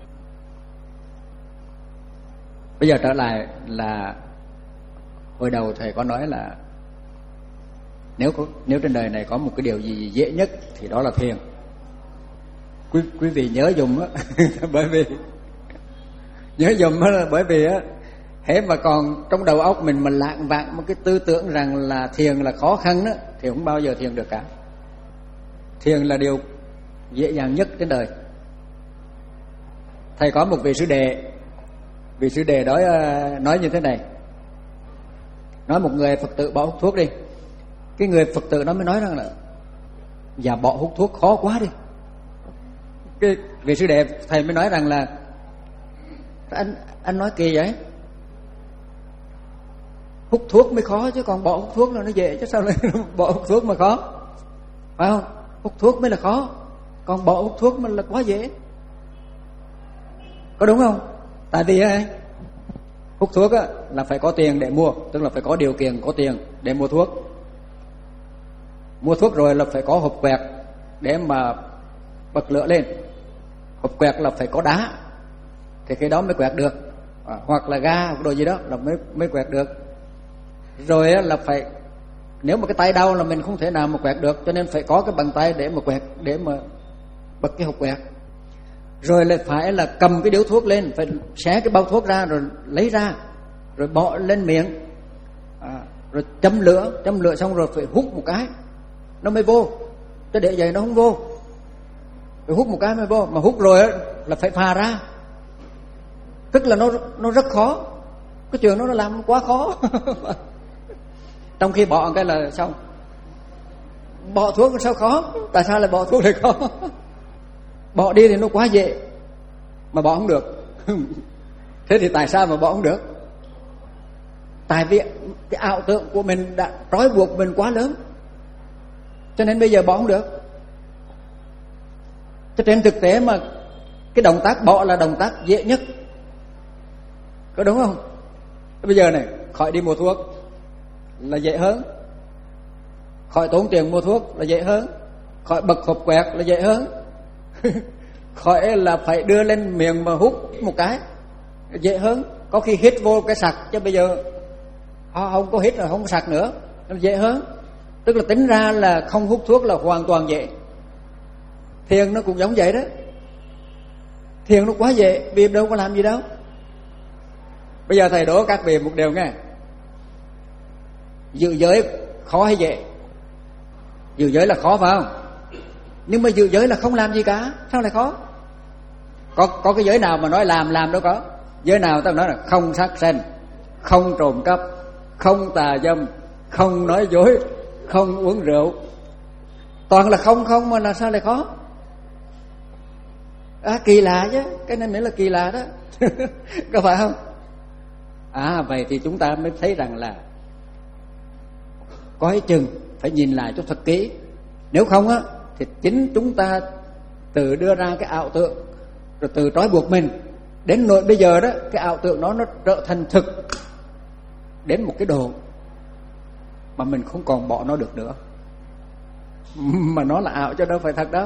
Bây giờ trở lại là hồi đầu thầy có nói là nếu có, nếu trên đời này có một cái điều gì dễ nhất thì đó là thiền. Quý quý vị nhớ dùng á, bởi vì nhớ dùng á, bởi vì á, hễ mà còn trong đầu óc mình mà lạng vạng một cái tư tưởng rằng là thiền là khó khăn đó, thì không bao giờ thiền được cả. Thiền là điều dễ dàng nhất trên đời. Thầy có một vị sư đệ, vị sư đệ đó nói như thế này. Nói một người Phật tử bỏ hút thuốc đi. Cái người Phật tử đó mới nói rằng là dạ bỏ hút thuốc khó quá đi. Cái vị sư đệ thầy mới nói rằng là anh anh nói kỳ vậy? Hút thuốc mới khó chứ còn bỏ hút thuốc là nó dễ chứ sao lại bỏ hút thuốc mà khó? Phải không? Hút thuốc mới là khó, còn bỏ hút thuốc mới là quá dễ. Có đúng không? Tại vì ấy, hút thuốc á, là phải có tiền để mua, tức là phải có điều kiện, có tiền để mua thuốc. Mua thuốc rồi là phải có hộp quẹt để mà bật lửa lên. Hộp quẹt là phải có đá thì cái đó mới quẹt được, à, hoặc là ga hoặc đồ gì đó là mới mới quẹt được. Rồi á, là phải Nếu mà cái tay đau là mình không thể nào mà quẹt được, cho nên phải có cái bàn tay để mà quẹt, để mà bật cái hộp quẹt. Rồi lại phải là cầm cái điếu thuốc lên, phải xé cái bao thuốc ra rồi lấy ra, rồi bỏ lên miệng, à, rồi châm lửa, châm lửa xong rồi phải hút một cái nó mới vô, chứ để vậy nó không vô. Phải hút một cái mới vô, mà hút rồi là phải phà ra. Tức là nó nó rất khó, cái chuyện đó nó làm quá khó. Trong khi bỏ cái là xong. Bỏ thuốc sao khó? Tại sao lại bỏ thuốc lại khó? Bỏ đi thì nó quá dễ, mà bỏ không được. Thế thì tại sao mà bỏ không được? Tại vì cái ảo tưởng của mình đã trói buộc mình quá lớn, cho nên bây giờ bỏ không được. Cho trên thực tế mà cái động tác bỏ là động tác dễ nhất, có đúng không? Bây giờ này, khỏi đi mua thuốc là dễ hơn, khỏi tốn tiền mua thuốc là dễ hơn, khỏi bật hộp quẹt là dễ hơn, khỏi là phải đưa lên miệng mà hút một cái dễ hơn. Có khi hít vô cái sặc, chứ bây giờ họ không có hít rồi không có sặc nữa, nó dễ hơn. Tức là tính ra là không hút thuốc là hoàn toàn dễ. Thiền nó cũng giống vậy đó. Thiền nó quá dễ, vì đâu có làm gì đâu. Bây giờ thầy đố các vị một điều nghe, giữ giới khó hay dễ? Giữ giới là khó phải không? Nhưng mà giữ giới là không làm gì cả, sao lại khó? Có có cái giới nào mà nói làm làm đâu có. Giới nào ta nói là không sát sanh, không trộm cắp, không tà dâm, không nói dối, không uống rượu. Toàn là không không mà là sao lại khó? À, kỳ lạ chứ, cái này mới là kỳ lạ đó. Có phải không? À, vậy thì chúng ta mới thấy rằng là coi chừng phải nhìn lại cho thật kỹ. Nếu không á thì chính chúng ta tự đưa ra cái ảo tưởng, rồi tự trói buộc mình. Đến nỗi bây giờ đó, cái ảo tưởng đó nó trở thành thực đến một cái độ mà mình không còn bỏ nó được nữa. Mà nó là ảo chứ đâu phải thật đó.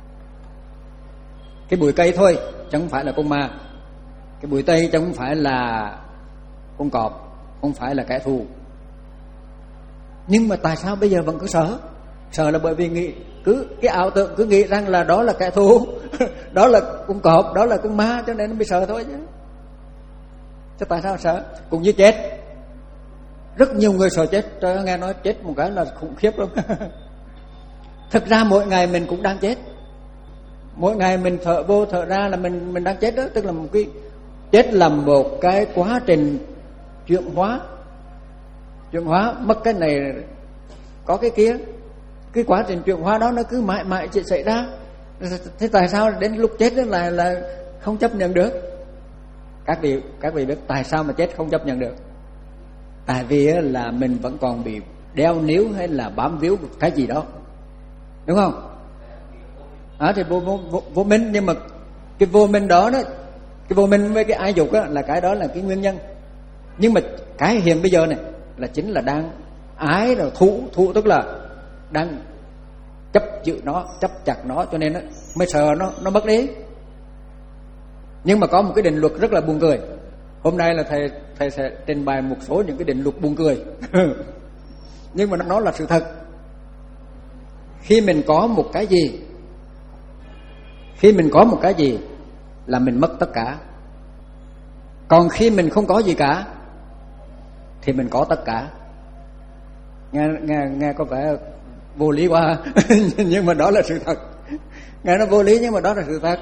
Cái bụi cây thôi chứ không phải là con ma. Cái bụi tây chứ không phải là con cọp, không phải là kẻ thù. Nhưng mà tại sao bây giờ vẫn cứ sợ? Sợ là bởi vì nghĩ cứ cái ảo tưởng cứ nghĩ rằng là đó là kẻ thù, đó là con cọp, đó là con ma, cho nên nó bị sợ thôi chứ. Chứ tại sao sợ? Cũng như chết. Rất nhiều người sợ chết. Trời ơi, nghe nói chết một cái là khủng khiếp lắm. Thực ra mỗi ngày mình cũng đang chết. Mỗi ngày mình thở vô thở ra là mình mình đang chết đó. Tức là một cái chết là một cái quá trình chuyển hóa. Chuyển hóa, mất cái này có cái kia. Cái quá trình chuyển hóa đó nó cứ mãi mãi chỉ xảy ra. Thế tại sao đến lúc chết đó là là không chấp nhận được? Các vị các vị biết tại sao mà chết không chấp nhận được? Tại vì là mình vẫn còn bị đeo níu hay là bám víu cái gì đó, đúng không? À, thì vô, vô, vô, vô minh, nhưng mà cái vô minh đó đó, cái vô minh với cái ái dục đó, là cái đó là cái nguyên nhân. Nhưng mà cái hiện bây giờ này là chính là đang ái rồi thụ thụ tức là đang chấp giữ nó, chấp chặt nó, cho nên nó mới sợ nó nó mất đi. Nhưng mà có một cái định luật rất là buồn cười. Hôm nay là thầy thầy sẽ trình bày một số những cái định luật buồn cười. Nhưng mà nó là sự thật. Khi mình có một cái gì, khi mình có một cái gì là mình mất tất cả. Còn khi mình không có gì cả thì mình có tất cả. Nghe nghe nghe có vẻ vô lý quá. Nhưng mà đó là sự thật. Nghe nó vô lý nhưng mà đó là sự thật.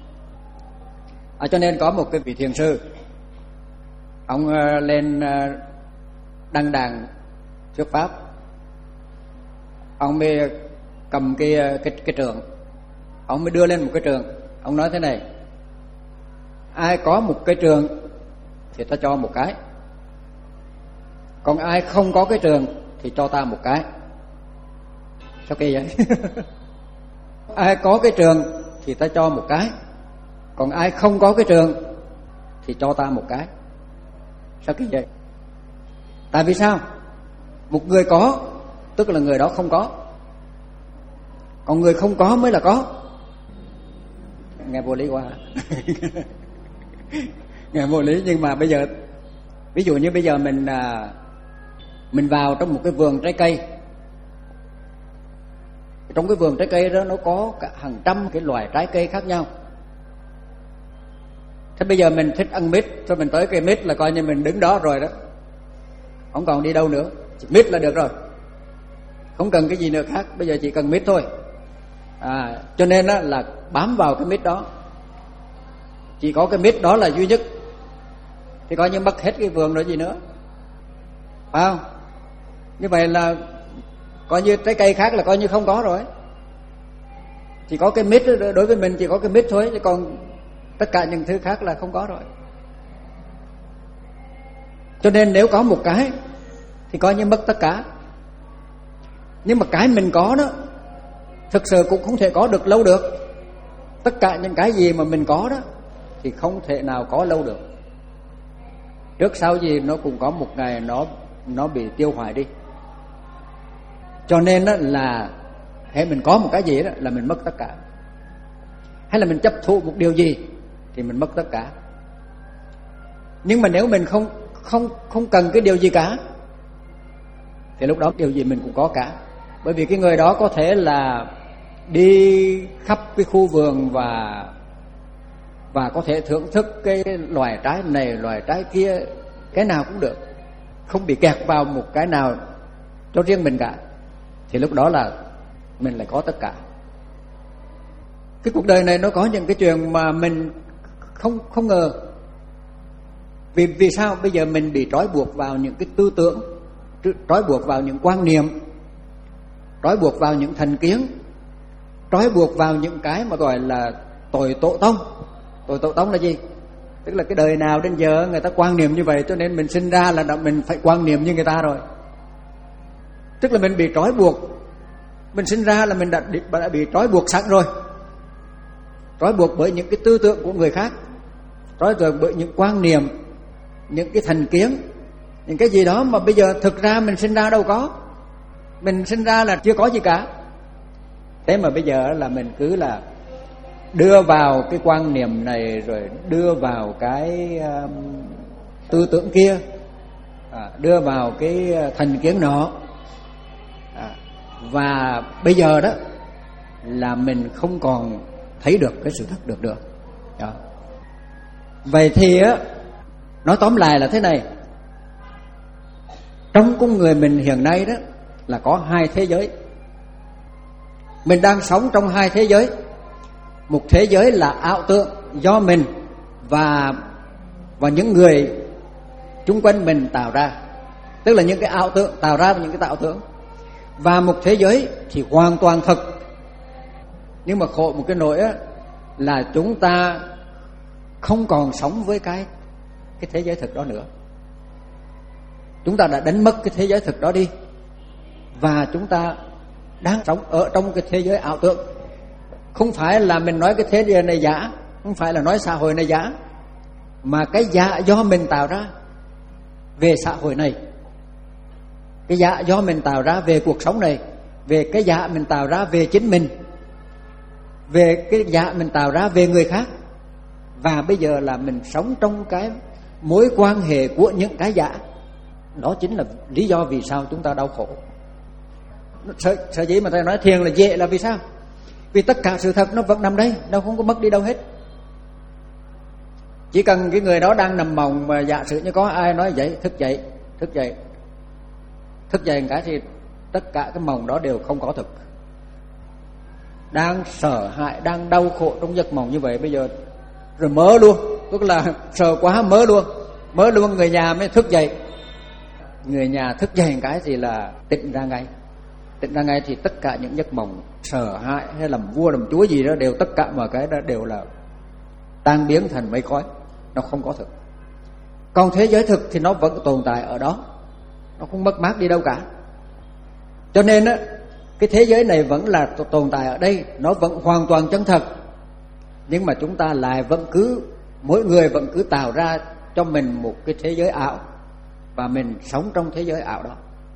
À, cho nên có một cái vị thiền sư, ông uh, lên uh, đăng đàn thuyết pháp. Ông mới cầm cái cái cái trường, ông mới đưa lên một cái trường. Ông nói thế này: ai có một cái trường thì ta cho một cái, còn ai không có cái trường thì cho ta một cái. Sao kỳ vậy? Ai có cái trường thì ta cho một cái, còn ai không có cái trường thì cho ta một cái. Sao kỳ vậy? Tại vì sao? Một người có tức là người đó không có, còn người không có mới là có. Nghe vô lý quá. Nghe vô lý. Nhưng mà bây giờ, ví dụ như bây giờ mình mình vào trong một cái vườn trái cây, Trong cái vườn trái cây đó nó có cả hàng trăm cái loài trái cây khác nhau. Thế bây giờ mình thích ăn mít, rồi mình tới cây mít là coi như mình đứng đó rồi đó, không còn đi đâu nữa, chỉ mít là được rồi, không cần cái gì nữa khác, bây giờ chỉ cần mít thôi. À, cho nên á, là bám vào cái mít đó, chỉ có cái mít đó là duy nhất, thì coi như mất hết cái vườn rồi gì nữa, phải không? Như vậy là coi như trái cây khác là coi như không có rồi, chỉ có cái mít. Đối với mình chỉ có cái mít thôi, chứ còn tất cả những thứ khác là không có rồi. Cho nên nếu có một cái thì coi như mất tất cả. Nhưng mà cái mình có đó thực sự cũng không thể có được lâu được. Tất cả những cái gì mà mình có đó thì không thể nào có lâu được. Trước sau gì nó cũng có một ngày nó nó bị tiêu hoại đi. Cho nên đó là hễ mình có một cái gì đó là mình mất tất cả. Hay là mình chấp thụ một điều gì thì mình mất tất cả. Nhưng mà nếu mình không không không cần cái điều gì cả thì lúc đó điều gì mình cũng có cả. Bởi vì cái người đó có thể là đi khắp cái khu vườn và và có thể thưởng thức cái loài trái này, loài trái kia, cái nào cũng được, không bị kẹt vào một cái nào cho riêng mình cả. Thì lúc đó là mình lại có tất cả. Cái cuộc đời này nó có những cái chuyện mà mình không không ngờ. Vì vì sao bây giờ mình bị trói buộc vào những cái tư tưởng, trói buộc vào những quan niệm, trói buộc vào những thành kiến, trói buộc vào những cái mà gọi là tội tổ tông. Tội tổ tông là gì? Tức là cái đời nào đến giờ người ta quan niệm như vậy, cho nên mình sinh ra là mình phải quan niệm như người ta rồi. Tức là mình bị trói buộc. Mình sinh ra là mình đã, đã bị trói buộc sẵn rồi. Trói buộc bởi những cái tư tưởng của người khác, trói buộc bởi những quan niệm, những cái thành kiến, những cái gì đó mà bây giờ thực ra mình sinh ra đâu có. Mình sinh ra là chưa có gì cả. Thế mà bây giờ là mình cứ là đưa vào cái quan niệm này, rồi đưa vào cái um, tư tưởng kia, à, đưa vào cái thành kiến nọ, à, và bây giờ đó là mình không còn thấy được cái sự thật được được. Đó. Vậy thì á, nói tóm lại là thế này: trong con người mình hiện nay đó là có hai thế giới. Mình đang sống trong hai thế giới. Một thế giới là ảo tưởng do mình và và những người chung quanh mình tạo ra, tức là những cái ảo tưởng tạo ra và những cái tạo tưởng. Và một thế giới thì hoàn toàn thực. Nhưng mà khổ một cái nỗi á, là chúng ta không còn sống với cái cái thế giới thực đó nữa. Chúng ta đã đánh mất cái thế giới thực đó đi, và chúng ta đang sống ở trong cái thế giới ảo tưởng. Không phải là mình nói cái thế giới này giả, không phải là nói xã hội này giả, mà cái giả do mình tạo ra về xã hội này, cái giả do mình tạo ra về cuộc sống này, về cái giả mình tạo ra về chính mình, về cái giả mình tạo ra về người khác. Và bây giờ là mình sống trong cái mối quan hệ của những cái giả. Đó chính là lý do vì sao chúng ta đau khổ. Sợ, sợ gì mà thầy nói thiền là dễ là vì sao? Vì tất cả sự thật nó vẫn nằm đây, nó không có mất đi đâu hết. Chỉ cần cái người đó đang nằm mộng mà giả sử như có ai nói dậy, thức dậy, thức dậy, thức dậy một cái thì tất cả cái mộng đó đều không có thực. Đang sợ hãi, đang đau khổ trong giấc mộng như vậy, bây giờ rồi mơ luôn, tức là sợ quá mơ luôn, mơ luôn, người nhà mới thức dậy. Người nhà thức dậy một cái thì là tỉnh ra ngay. Tỉnh ra ngay thì tất cả những giấc mộng sợ hãi hay làm vua làm chúa gì đó đều, tất cả mọi cái đó đều là tan biến thành mây khói, nó không có thực. Còn thế giới thực thì nó vẫn tồn tại ở đó, nó không mất mát đi đâu cả. Cho nên á, cái thế giới này vẫn là tồn tại ở đây, nó vẫn hoàn toàn chân thật. Nhưng mà chúng ta lại vẫn cứ, mỗi người vẫn cứ tạo ra cho mình một cái thế giới ảo, và mình sống trong thế giới ảo đó.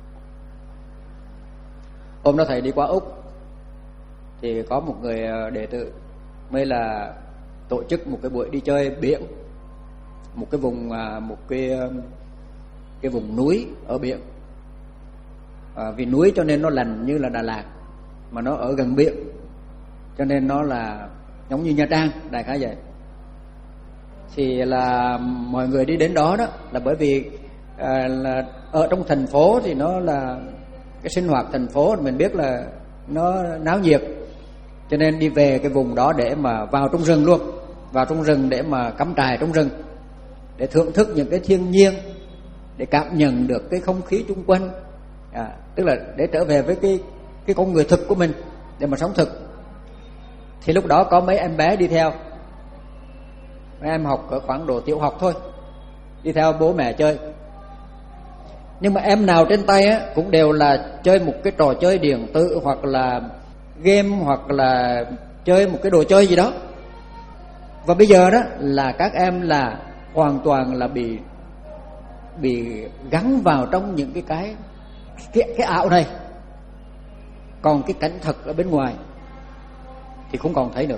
Hôm đó thầy đi qua Úc thì có một người đệ tử mới là tổ chức một cái buổi đi chơi biển, một cái vùng một cái cái vùng núi ở biển. À, vì núi cho nên nó lành như là Đà Lạt. mà nó ở gần biển, cho nên nó là giống như Nha Trang, đại khái vậy. Thì là mọi người đi đến đó đó là bởi vì à, là ở trong thành phố thì nó là cái sinh hoạt thành phố, mình biết là nó náo nhiệt, cho nên đi về cái vùng đó để mà vào trong rừng luôn, vào trong rừng để mà cắm trại trong rừng, để thưởng thức những cái thiên nhiên, để cảm nhận được cái không khí chung quanh, à, tức là để trở về với cái cái con người thực của mình để mà sống thực. Thì lúc đó có mấy em bé đi theo, mấy em học ở khoảng độ tiểu học thôi, đi theo bố mẹ chơi. Nhưng mà em nào trên tay á, cũng đều là chơi một cái trò chơi điện tử, hoặc là game, hoặc là chơi một cái đồ chơi gì đó. Và bây giờ đó là các em là hoàn toàn là bị bị gắn vào trong những cái cái cái, cái ảo này. Còn cái cảnh thật ở bên ngoài thì không còn thấy nữa.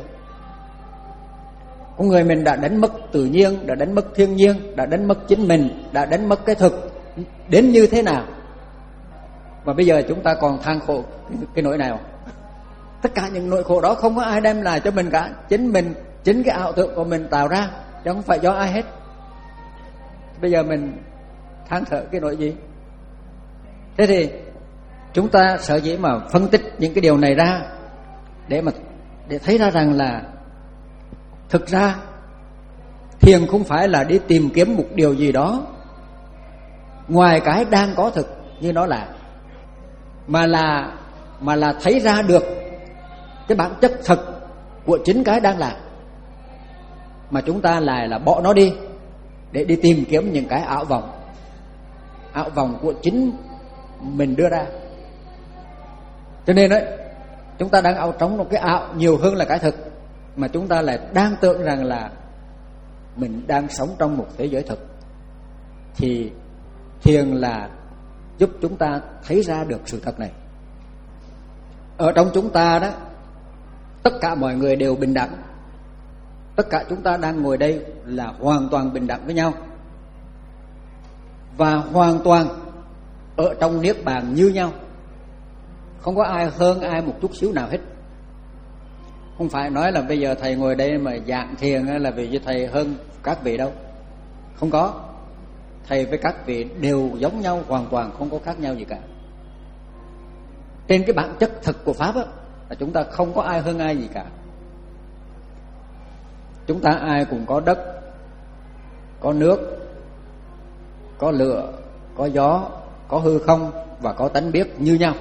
Con người mình đã đánh mất tự nhiên, đã đánh mất thiên nhiên, đã đánh mất chính mình, đã đánh mất cái thực đến như thế nào. Và bây giờ chúng ta còn than khổ cái, cái nỗi nào. Tất cả những nỗi khổ đó không có ai đem lại cho mình cả. Chính mình, chính cái ảo tưởng của mình tạo ra, chứ không phải do ai hết. Bây giờ mình than thở cái nỗi gì? Thế thì chúng ta sở dĩ mà phân tích những cái điều này ra để mà để thấy ra rằng là thực ra thiền không phải là đi tìm kiếm một điều gì đó ngoài cái đang có thực như nó là, mà là mà là thấy ra được cái bản chất thật của chính cái đang là, mà chúng ta lại là bỏ nó đi để đi tìm kiếm những cái ảo vọng, ảo vọng của chính mình đưa ra. Cho nên đấy, chúng ta đang ảo trong một cái ảo nhiều hơn là cái thực, mà chúng ta lại đang tưởng rằng là mình đang sống trong một thế giới thực. Thì thiền là giúp chúng ta thấy ra được sự thật này. Ở trong chúng ta đó, tất cả mọi người đều bình đẳng. Tất cả chúng ta đang ngồi đây là hoàn toàn bình đẳng với nhau, và hoàn toàn ở trong niết bàn như nhau. Không có ai hơn ai một chút xíu nào hết. Không phải nói là bây giờ thầy ngồi đây mà giảng thiền là vì như thầy hơn các vị đâu. Không có. Thầy với các vị đều giống nhau, hoàn toàn không có khác nhau gì cả. Trên cái bản chất thực của Pháp á, là chúng ta không có ai hơn ai gì cả. Chúng ta ai cũng có đất, có nước, có lửa, có gió, có hư không và có tánh biết như nhau.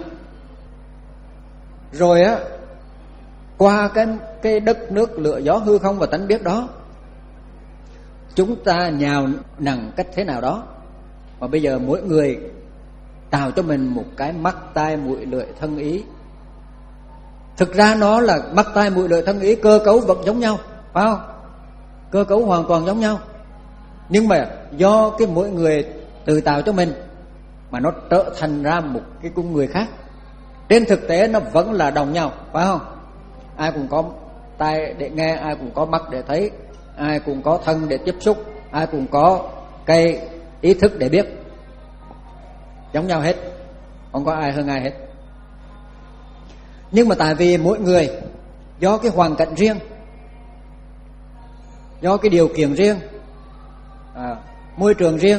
Rồi á, qua cái cái đất nước lửa gió hư không và tánh biết đó, chúng ta nhào nặng cách thế nào đó, mà bây giờ mỗi người tạo cho mình một cái mắt tai mũi lưỡi thân ý. Thực ra nó là mắt tai mũi lưỡi thân ý, cơ cấu vẫn giống nhau, phải không? Cơ cấu hoàn toàn giống nhau. Nhưng mà do cái mỗi người tự tạo cho mình mà nó trở thành ra một cái con người khác. Trên thực tế nó vẫn là đồng nhau, phải không? Ai cũng có tai để nghe, ai cũng có mắt để thấy, ai cũng có thân để tiếp xúc, ai cũng có cái ý thức để biết. Giống nhau hết, không có ai hơn ai hết. Nhưng mà tại vì mỗi người do cái hoàn cảnh riêng, do cái điều kiện riêng, à, môi trường riêng,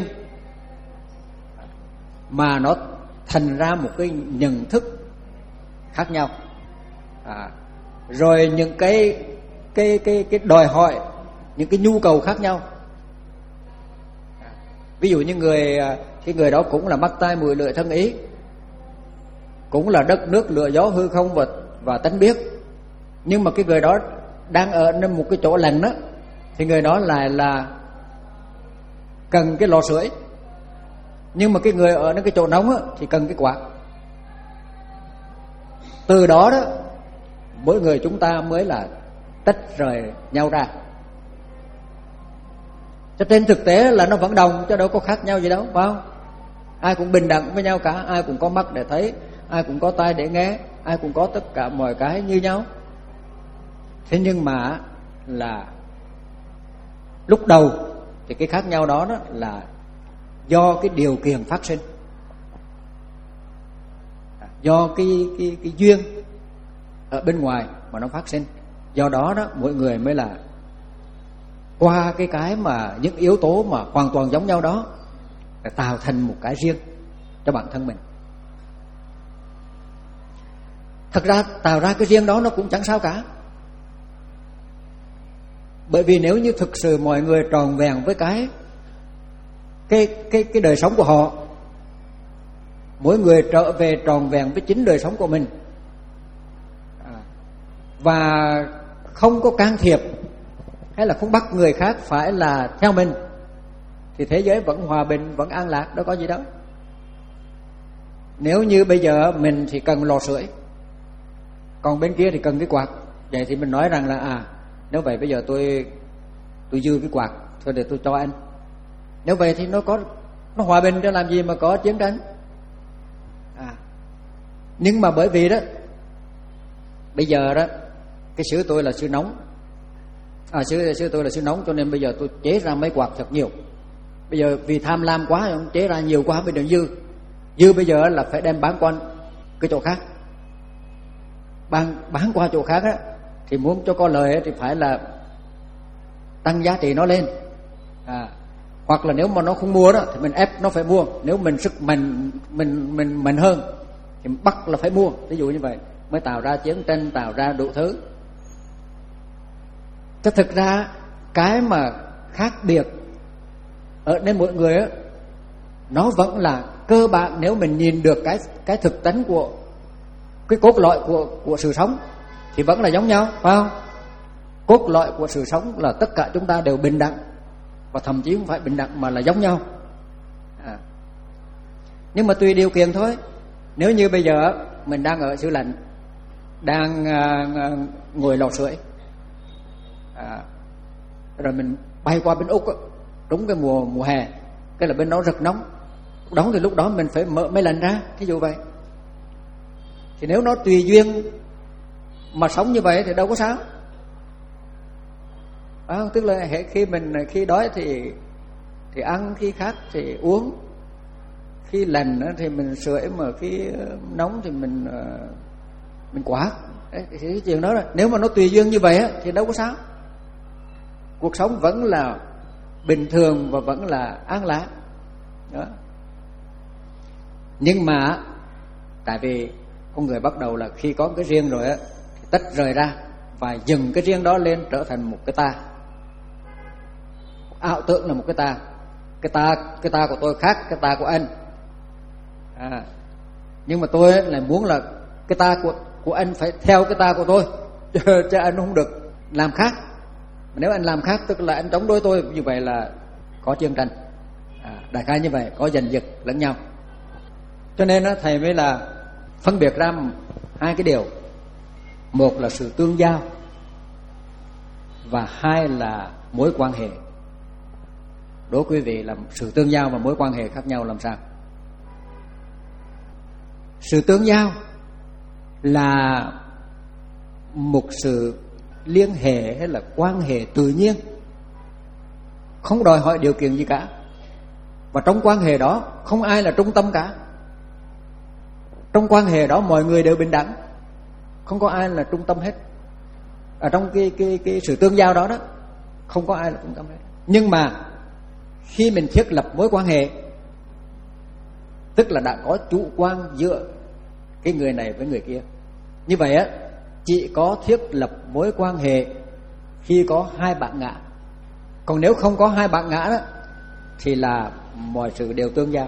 mà nó thành ra một cái nhận thức khác nhau. À, rồi những cái cái cái cái đòi hỏi, những cái nhu cầu khác nhau. À, ví dụ như người cái người đó cũng là mắt tai mũi lưỡi thân ý, cũng là đất nước lửa gió hư không và và tánh biết, nhưng mà cái người đó đang ở nơi một cái chỗ lạnh đó, thì người đó lại là cần cái lò sưởi. Nhưng mà cái người ở nơi cái chỗ nóng á, thì cần cái quạt. Từ đó đó, mỗi người chúng ta mới là tách rời nhau ra. Cho trên thực tế là nó vẫn đồng, chứ đâu có khác nhau gì đâu, phải không? Ai cũng bình đẳng với nhau cả, ai cũng có mắt để thấy, ai cũng có tai để nghe, ai cũng có tất cả mọi cái như nhau. Thế nhưng mà là lúc đầu thì cái khác nhau đó, đó là do cái điều kiện phát sinh, do cái, cái, cái duyên, ở bên ngoài mà nó phát sinh. Do đó đó mỗi người mới là qua cái cái mà những yếu tố mà hoàn toàn giống nhau đó để tạo thành một cái riêng cho bản thân mình. Thật ra tạo ra cái riêng đó nó cũng chẳng sao cả. Bởi vì nếu như thực sự mọi người tròn vẹn với cái cái cái cái đời sống của họ, mỗi người trở về tròn vẹn với chính đời sống của mình à, và không có can thiệp hay là không bắt người khác phải là theo mình, thì thế giới vẫn hòa bình, vẫn an lạc, đâu có gì đâu. Nếu như bây giờ mình thì cần lò sưởi, còn bên kia thì cần cái quạt, vậy thì mình nói rằng là à nếu vậy bây giờ tôi tôi dư cái quạt, thôi để tôi cho anh. Nếu vậy thì nó có nó hòa bình, cho làm gì mà có chiến tranh à. Nhưng mà bởi vì đó bây giờ đó cái xứ tôi là xứ nóng à, xứ, xứ tôi là xứ nóng, cho nên bây giờ tôi chế ra mấy quạt thật nhiều. Bây giờ vì tham lam quá, ông chế ra nhiều quá, bây giờ dư dư bây giờ là phải đem bán qua cái chỗ khác, bán bán qua chỗ khác á, thì muốn cho có lời thì phải là tăng giá trị nó lên à. Hoặc là nếu mà nó không mua đó thì mình ép nó phải mua. Nếu mình sức mình mình mình mạnh hơn thì bắt là phải mua. Ví dụ như vậy mới tạo ra chiến tranh, tạo ra đủ thứ. Thế thực ra cái mà khác biệt ở nên mỗi người á, nó vẫn là cơ bản. Nếu mình nhìn được cái cái thực tánh của cái cốt lõi của của sự sống thì vẫn là giống nhau, phải không? Cốt lõi của sự sống là tất cả chúng ta đều bình đẳng, và thậm chí không phải bình đẳng mà là giống nhau à. Nhưng mà tùy điều kiện thôi. Nếu như bây giờ mình đang ở xứ lạnh, đang uh, ngồi lò sưởi à, rồi mình bay qua bên Úc á, đúng cái mùa mùa hè, cái là bên đó rất nóng, đó thì lúc đó mình phải mở máy lạnh ra, thí dụ vậy. Thì nếu nó tùy duyên mà sống như vậy thì đâu có sao à, tức là khi mình khi đói thì thì ăn, khi khát thì uống, khi lạnh thì mình sưởi, mà khi nóng thì mình mình quạt. Đấy, thì cái chuyện đó là nếu mà nó tùy duyên như vậy á, thì đâu có sao. Cuộc sống vẫn là bình thường và vẫn là an lạc đó. Nhưng mà tại vì con người bắt đầu là khi có cái riêng rồi á, thì tách rời ra và dừng cái riêng đó lên trở thành một cái ta. Ảo tưởng là một cái ta. Cái ta cái ta của tôi khác cái ta của anh à, nhưng mà tôi lại muốn là cái ta của của anh phải theo cái ta của tôi, chứ anh không được làm khác. Nếu anh làm khác tức là anh chống đối tôi, như vậy là có chiến tranh à, đại khái như vậy, có giành giật lẫn nhau. Cho nên đó, thầy mới là phân biệt ra hai cái điều. Một là sự tương giao, và hai là mối quan hệ. Đố quý vị là sự tương giao và mối quan hệ khác nhau làm sao? Sự tương giao là một sự liên hệ hay là quan hệ tự nhiên, không đòi hỏi điều kiện gì cả. Và trong quan hệ đó không ai là trung tâm cả. Trong quan hệ đó mọi người đều bình đẳng, không có ai là trung tâm hết. Ở trong cái cái cái sự tương giao đó đó, không có ai là trung tâm hết. Nhưng mà khi mình thiết lập mối quan hệ, tức là đã có chủ quan giữa cái người này với người kia. Như vậy á, chỉ có thiết lập mối quan hệ khi có hai bạn ngã. Còn nếu không có hai bạn ngã đó, thì là mọi sự đều tương giao.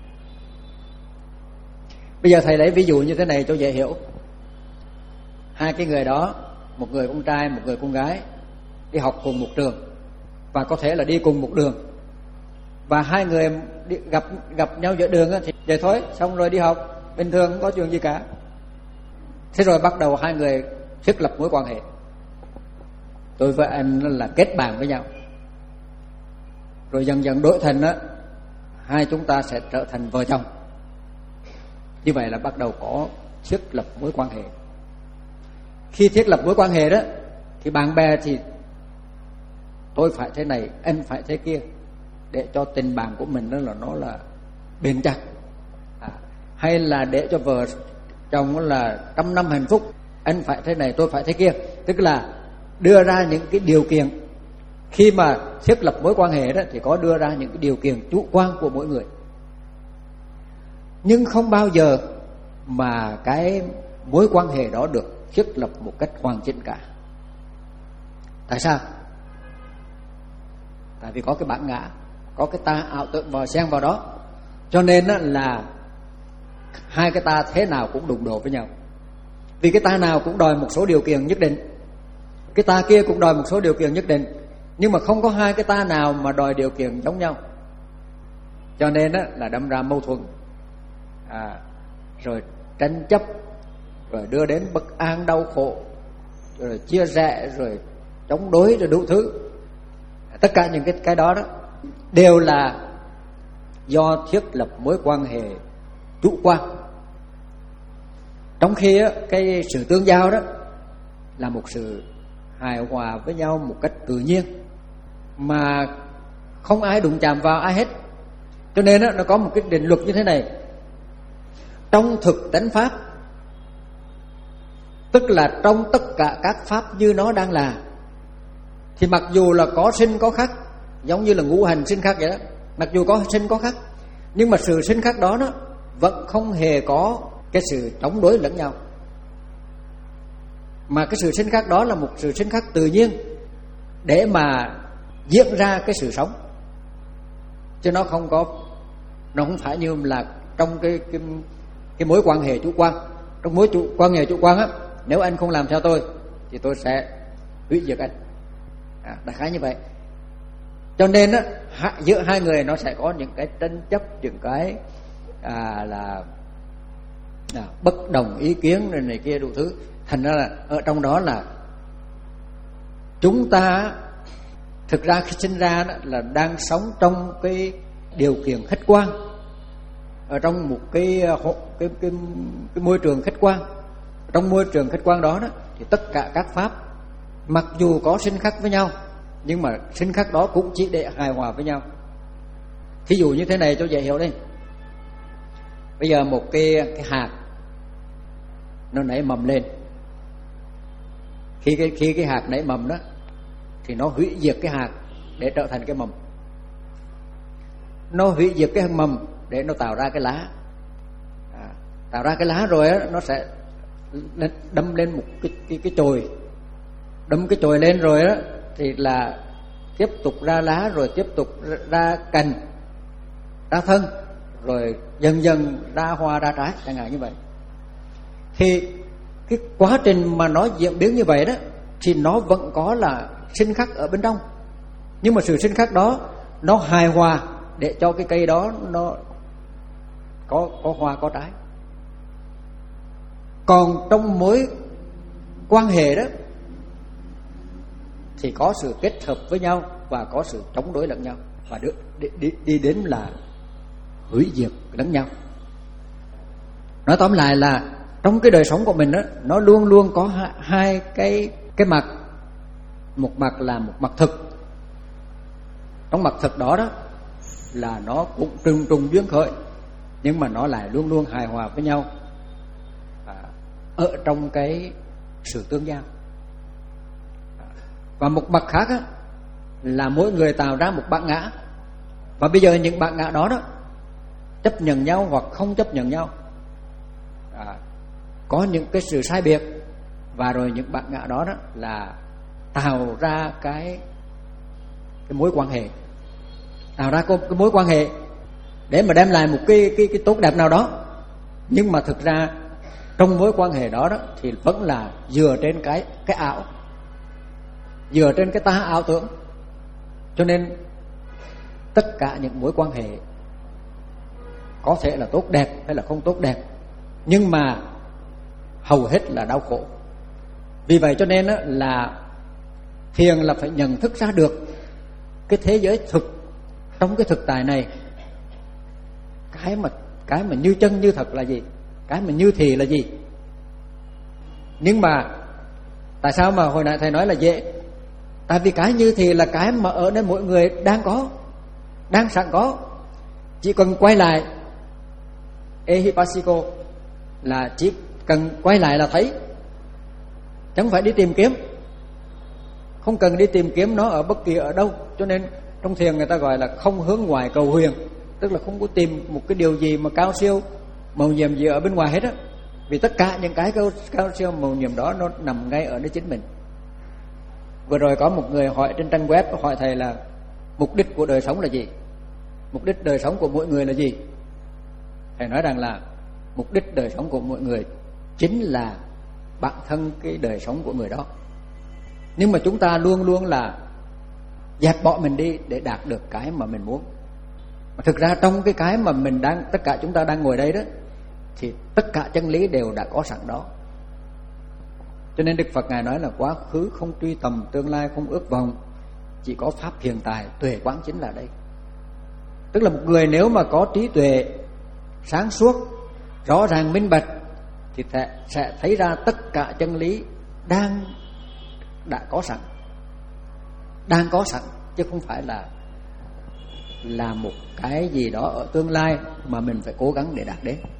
Bây giờ thầy lấy ví dụ như thế này cho dễ hiểu. Hai cái người đó, một người con trai, một người con gái, đi học cùng một trường, và có thể là đi cùng một đường. Và hai người đi, gặp gặp nhau giữa đường á, thì vậy thôi, xong rồi đi học bình thường, không có chuyện gì cả. Thế rồi bắt đầu hai người thiết lập mối quan hệ. Tôi với anh là kết bạn với nhau. Rồi dần dần đổi thành á, hai chúng ta sẽ trở thành vợ chồng. Như vậy là bắt đầu có thiết lập mối quan hệ. Khi thiết lập mối quan hệ đó, thì bạn bè thì tôi phải thế này, anh phải thế kia, để cho tình bạn của mình đó là nó là bền chặt à, hay là để cho vợ chồng là trăm năm hạnh phúc, anh phải thế này, tôi phải thế kia, tức là đưa ra những cái điều kiện. Khi mà thiết lập mối quan hệ đó thì có đưa ra những cái điều kiện chủ quan của mỗi người, nhưng không bao giờ mà cái mối quan hệ đó được thiết lập một cách hoàn chỉnh cả. Tại sao? Tại vì có cái bản ngã, có cái ta ảo tưởng vào xen vào đó, cho nên là hai cái ta thế nào cũng đụng độ với nhau. Vì cái ta nào cũng đòi một số điều kiện nhất định, cái ta kia cũng đòi một số điều kiện nhất định, nhưng mà không có hai cái ta nào mà đòi điều kiện giống nhau, cho nên là đâm ra mâu thuẫn, à, rồi tranh chấp, rồi đưa đến bất an đau khổ, rồi chia rẽ, rồi chống đối, rồi đủ thứ. Tất cả những cái cái đó đó đều là do thiết lập mối quan hệ chủ quan. Trong khi á, cái sự tương giao đó là một sự hài hòa với nhau một cách tự nhiên, mà không ai đụng chạm vào ai hết. Cho nên á, nó có một cái định luật như thế này: trong thực tánh pháp, tức là trong tất cả các pháp như nó đang là, thì mặc dù là có sinh có khắc, giống như là ngũ hành sinh khắc vậy đó, mặc dù có sinh có khắc, nhưng mà sự sinh khắc đó nó vẫn không hề có cái sự chống đối lẫn nhau, mà cái sự sinh khắc đó là một sự sinh khắc tự nhiên để mà diễn ra cái sự sống, chứ nó không có, nó không phải như là trong cái cái cái mối quan hệ chủ quan. Trong mối chủ, quan hệ chủ quan á, nếu anh không làm theo tôi thì tôi sẽ hủy diệt anh, à, đại khái như vậy. Cho nên á, giữa hai người nó sẽ có những cái tranh chấp, những cái à, là à, bất đồng ý kiến này, này kia đủ thứ. Thành ra là ở trong đó là chúng ta thực ra khi sinh ra đó là đang sống trong cái điều kiện khách quan, ở trong một cái cái cái, cái môi trường khách quan. Trong môi trường khách quan đó, đó thì tất cả các pháp mặc dù có sinh khắc với nhau, nhưng mà sinh khắc đó cũng chỉ để hài hòa với nhau. Thí dụ như thế này cho dễ hiểu đi. Bây giờ một cái cái hạt nó nảy mầm lên, khi cái khi cái hạt nảy mầm đó thì nó hủy diệt cái hạt để trở thành cái mầm, nó hủy diệt cái mầm để nó tạo ra cái lá, à, tạo ra cái lá rồi á, nó sẽ đâm lên một cái cái cái chồi, đâm cái chồi lên rồi á thì là tiếp tục ra lá, rồi tiếp tục ra cành, ra thân, rồi dần dần ra hoa ra trái, chẳng hạn như vậy. Thì cái quá trình mà nó diễn biến như vậy đó thì nó vẫn có là sinh khắc ở bên trong, nhưng mà sự sinh khắc đó nó hài hòa để cho cái cây đó nó có có hoa có trái. Còn trong mối quan hệ đó thì có sự kết hợp với nhau và có sự chống đối lẫn nhau, và đi, đi, đi, đi đến là hủy diệt lẫn nhau. Nói tóm lại là trong cái đời sống của mình đó, nó luôn luôn có hai cái cái mặt. Một mặt là một mặt thực. Trong mặt thực đó đó là nó cũng trùng trùng duyên khởi, nhưng mà nó lại luôn luôn hài hòa với nhau à, ở trong cái sự tương giao. Và một mặt khác á, là mỗi người tạo ra một bản ngã, và bây giờ những bản ngã đó đó chấp nhận nhau hoặc không chấp nhận nhau, à, có những cái sự sai biệt, và rồi những bản ngã đó đó là tạo ra cái cái mối quan hệ, tạo ra cái mối quan hệ để mà đem lại một cái cái cái tốt đẹp nào đó. Nhưng mà thực ra trong mối quan hệ đó đó thì vẫn là dựa trên cái cái ảo, dựa trên cái ta ảo tưởng. Cho nên tất cả những mối quan hệ có thể là tốt đẹp hay là không tốt đẹp, nhưng mà hầu hết là đau khổ. Vì vậy cho nên là thiền là phải nhận thức ra được cái thế giới thực, trong cái thực tại này, cái mà cái mà như chân như thật là gì, cái mà như thì là gì. Nhưng mà tại sao mà hồi nãy thầy nói là dễ? Tại vì cái như thì là cái mà ở nơi mỗi người đang có, đang sẵn có, chỉ cần quay lại ehipassiko, là chỉ cần quay lại là thấy. chẳng phải đi tìm kiếm, không cần đi tìm kiếm nó ở bất kỳ ở đâu. Cho nên trong thiền người ta gọi là không hướng ngoài cầu huyền, tức là không có tìm một cái điều gì mà cao siêu màu nhiệm gì ở bên ngoài hết á. Vì tất cả những cái cao, cao siêu màu nhiệm đó nó nằm ngay ở nơi chính mình. Vừa rồi có một người hỏi trên trang web, hỏi thầy là mục đích của đời sống là gì, mục đích đời sống của mỗi người là gì. Thầy nói rằng là mục đích đời sống của mỗi người chính là bản thân cái đời sống của người đó. Nhưng mà chúng ta luôn luôn là dẹp bỏ mình đi để đạt được cái mà mình muốn. Mà thực ra trong cái cái mà mình đang, tất cả chúng ta đang ngồi đây đó, thì tất cả chân lý đều đã có sẵn đó. Cho nên Đức Phật Ngài nói là quá khứ không truy tầm, tương lai không ước vọng, chỉ có pháp hiện tại, tuệ quán chính là đây. Tức là một người nếu mà có trí tuệ sáng suốt, rõ ràng minh bạch, thì sẽ thấy ra tất cả chân lý đang đã có sẵn, đang có sẵn, chứ không phải là là một cái gì đó ở tương lai mà mình phải cố gắng để đạt đến.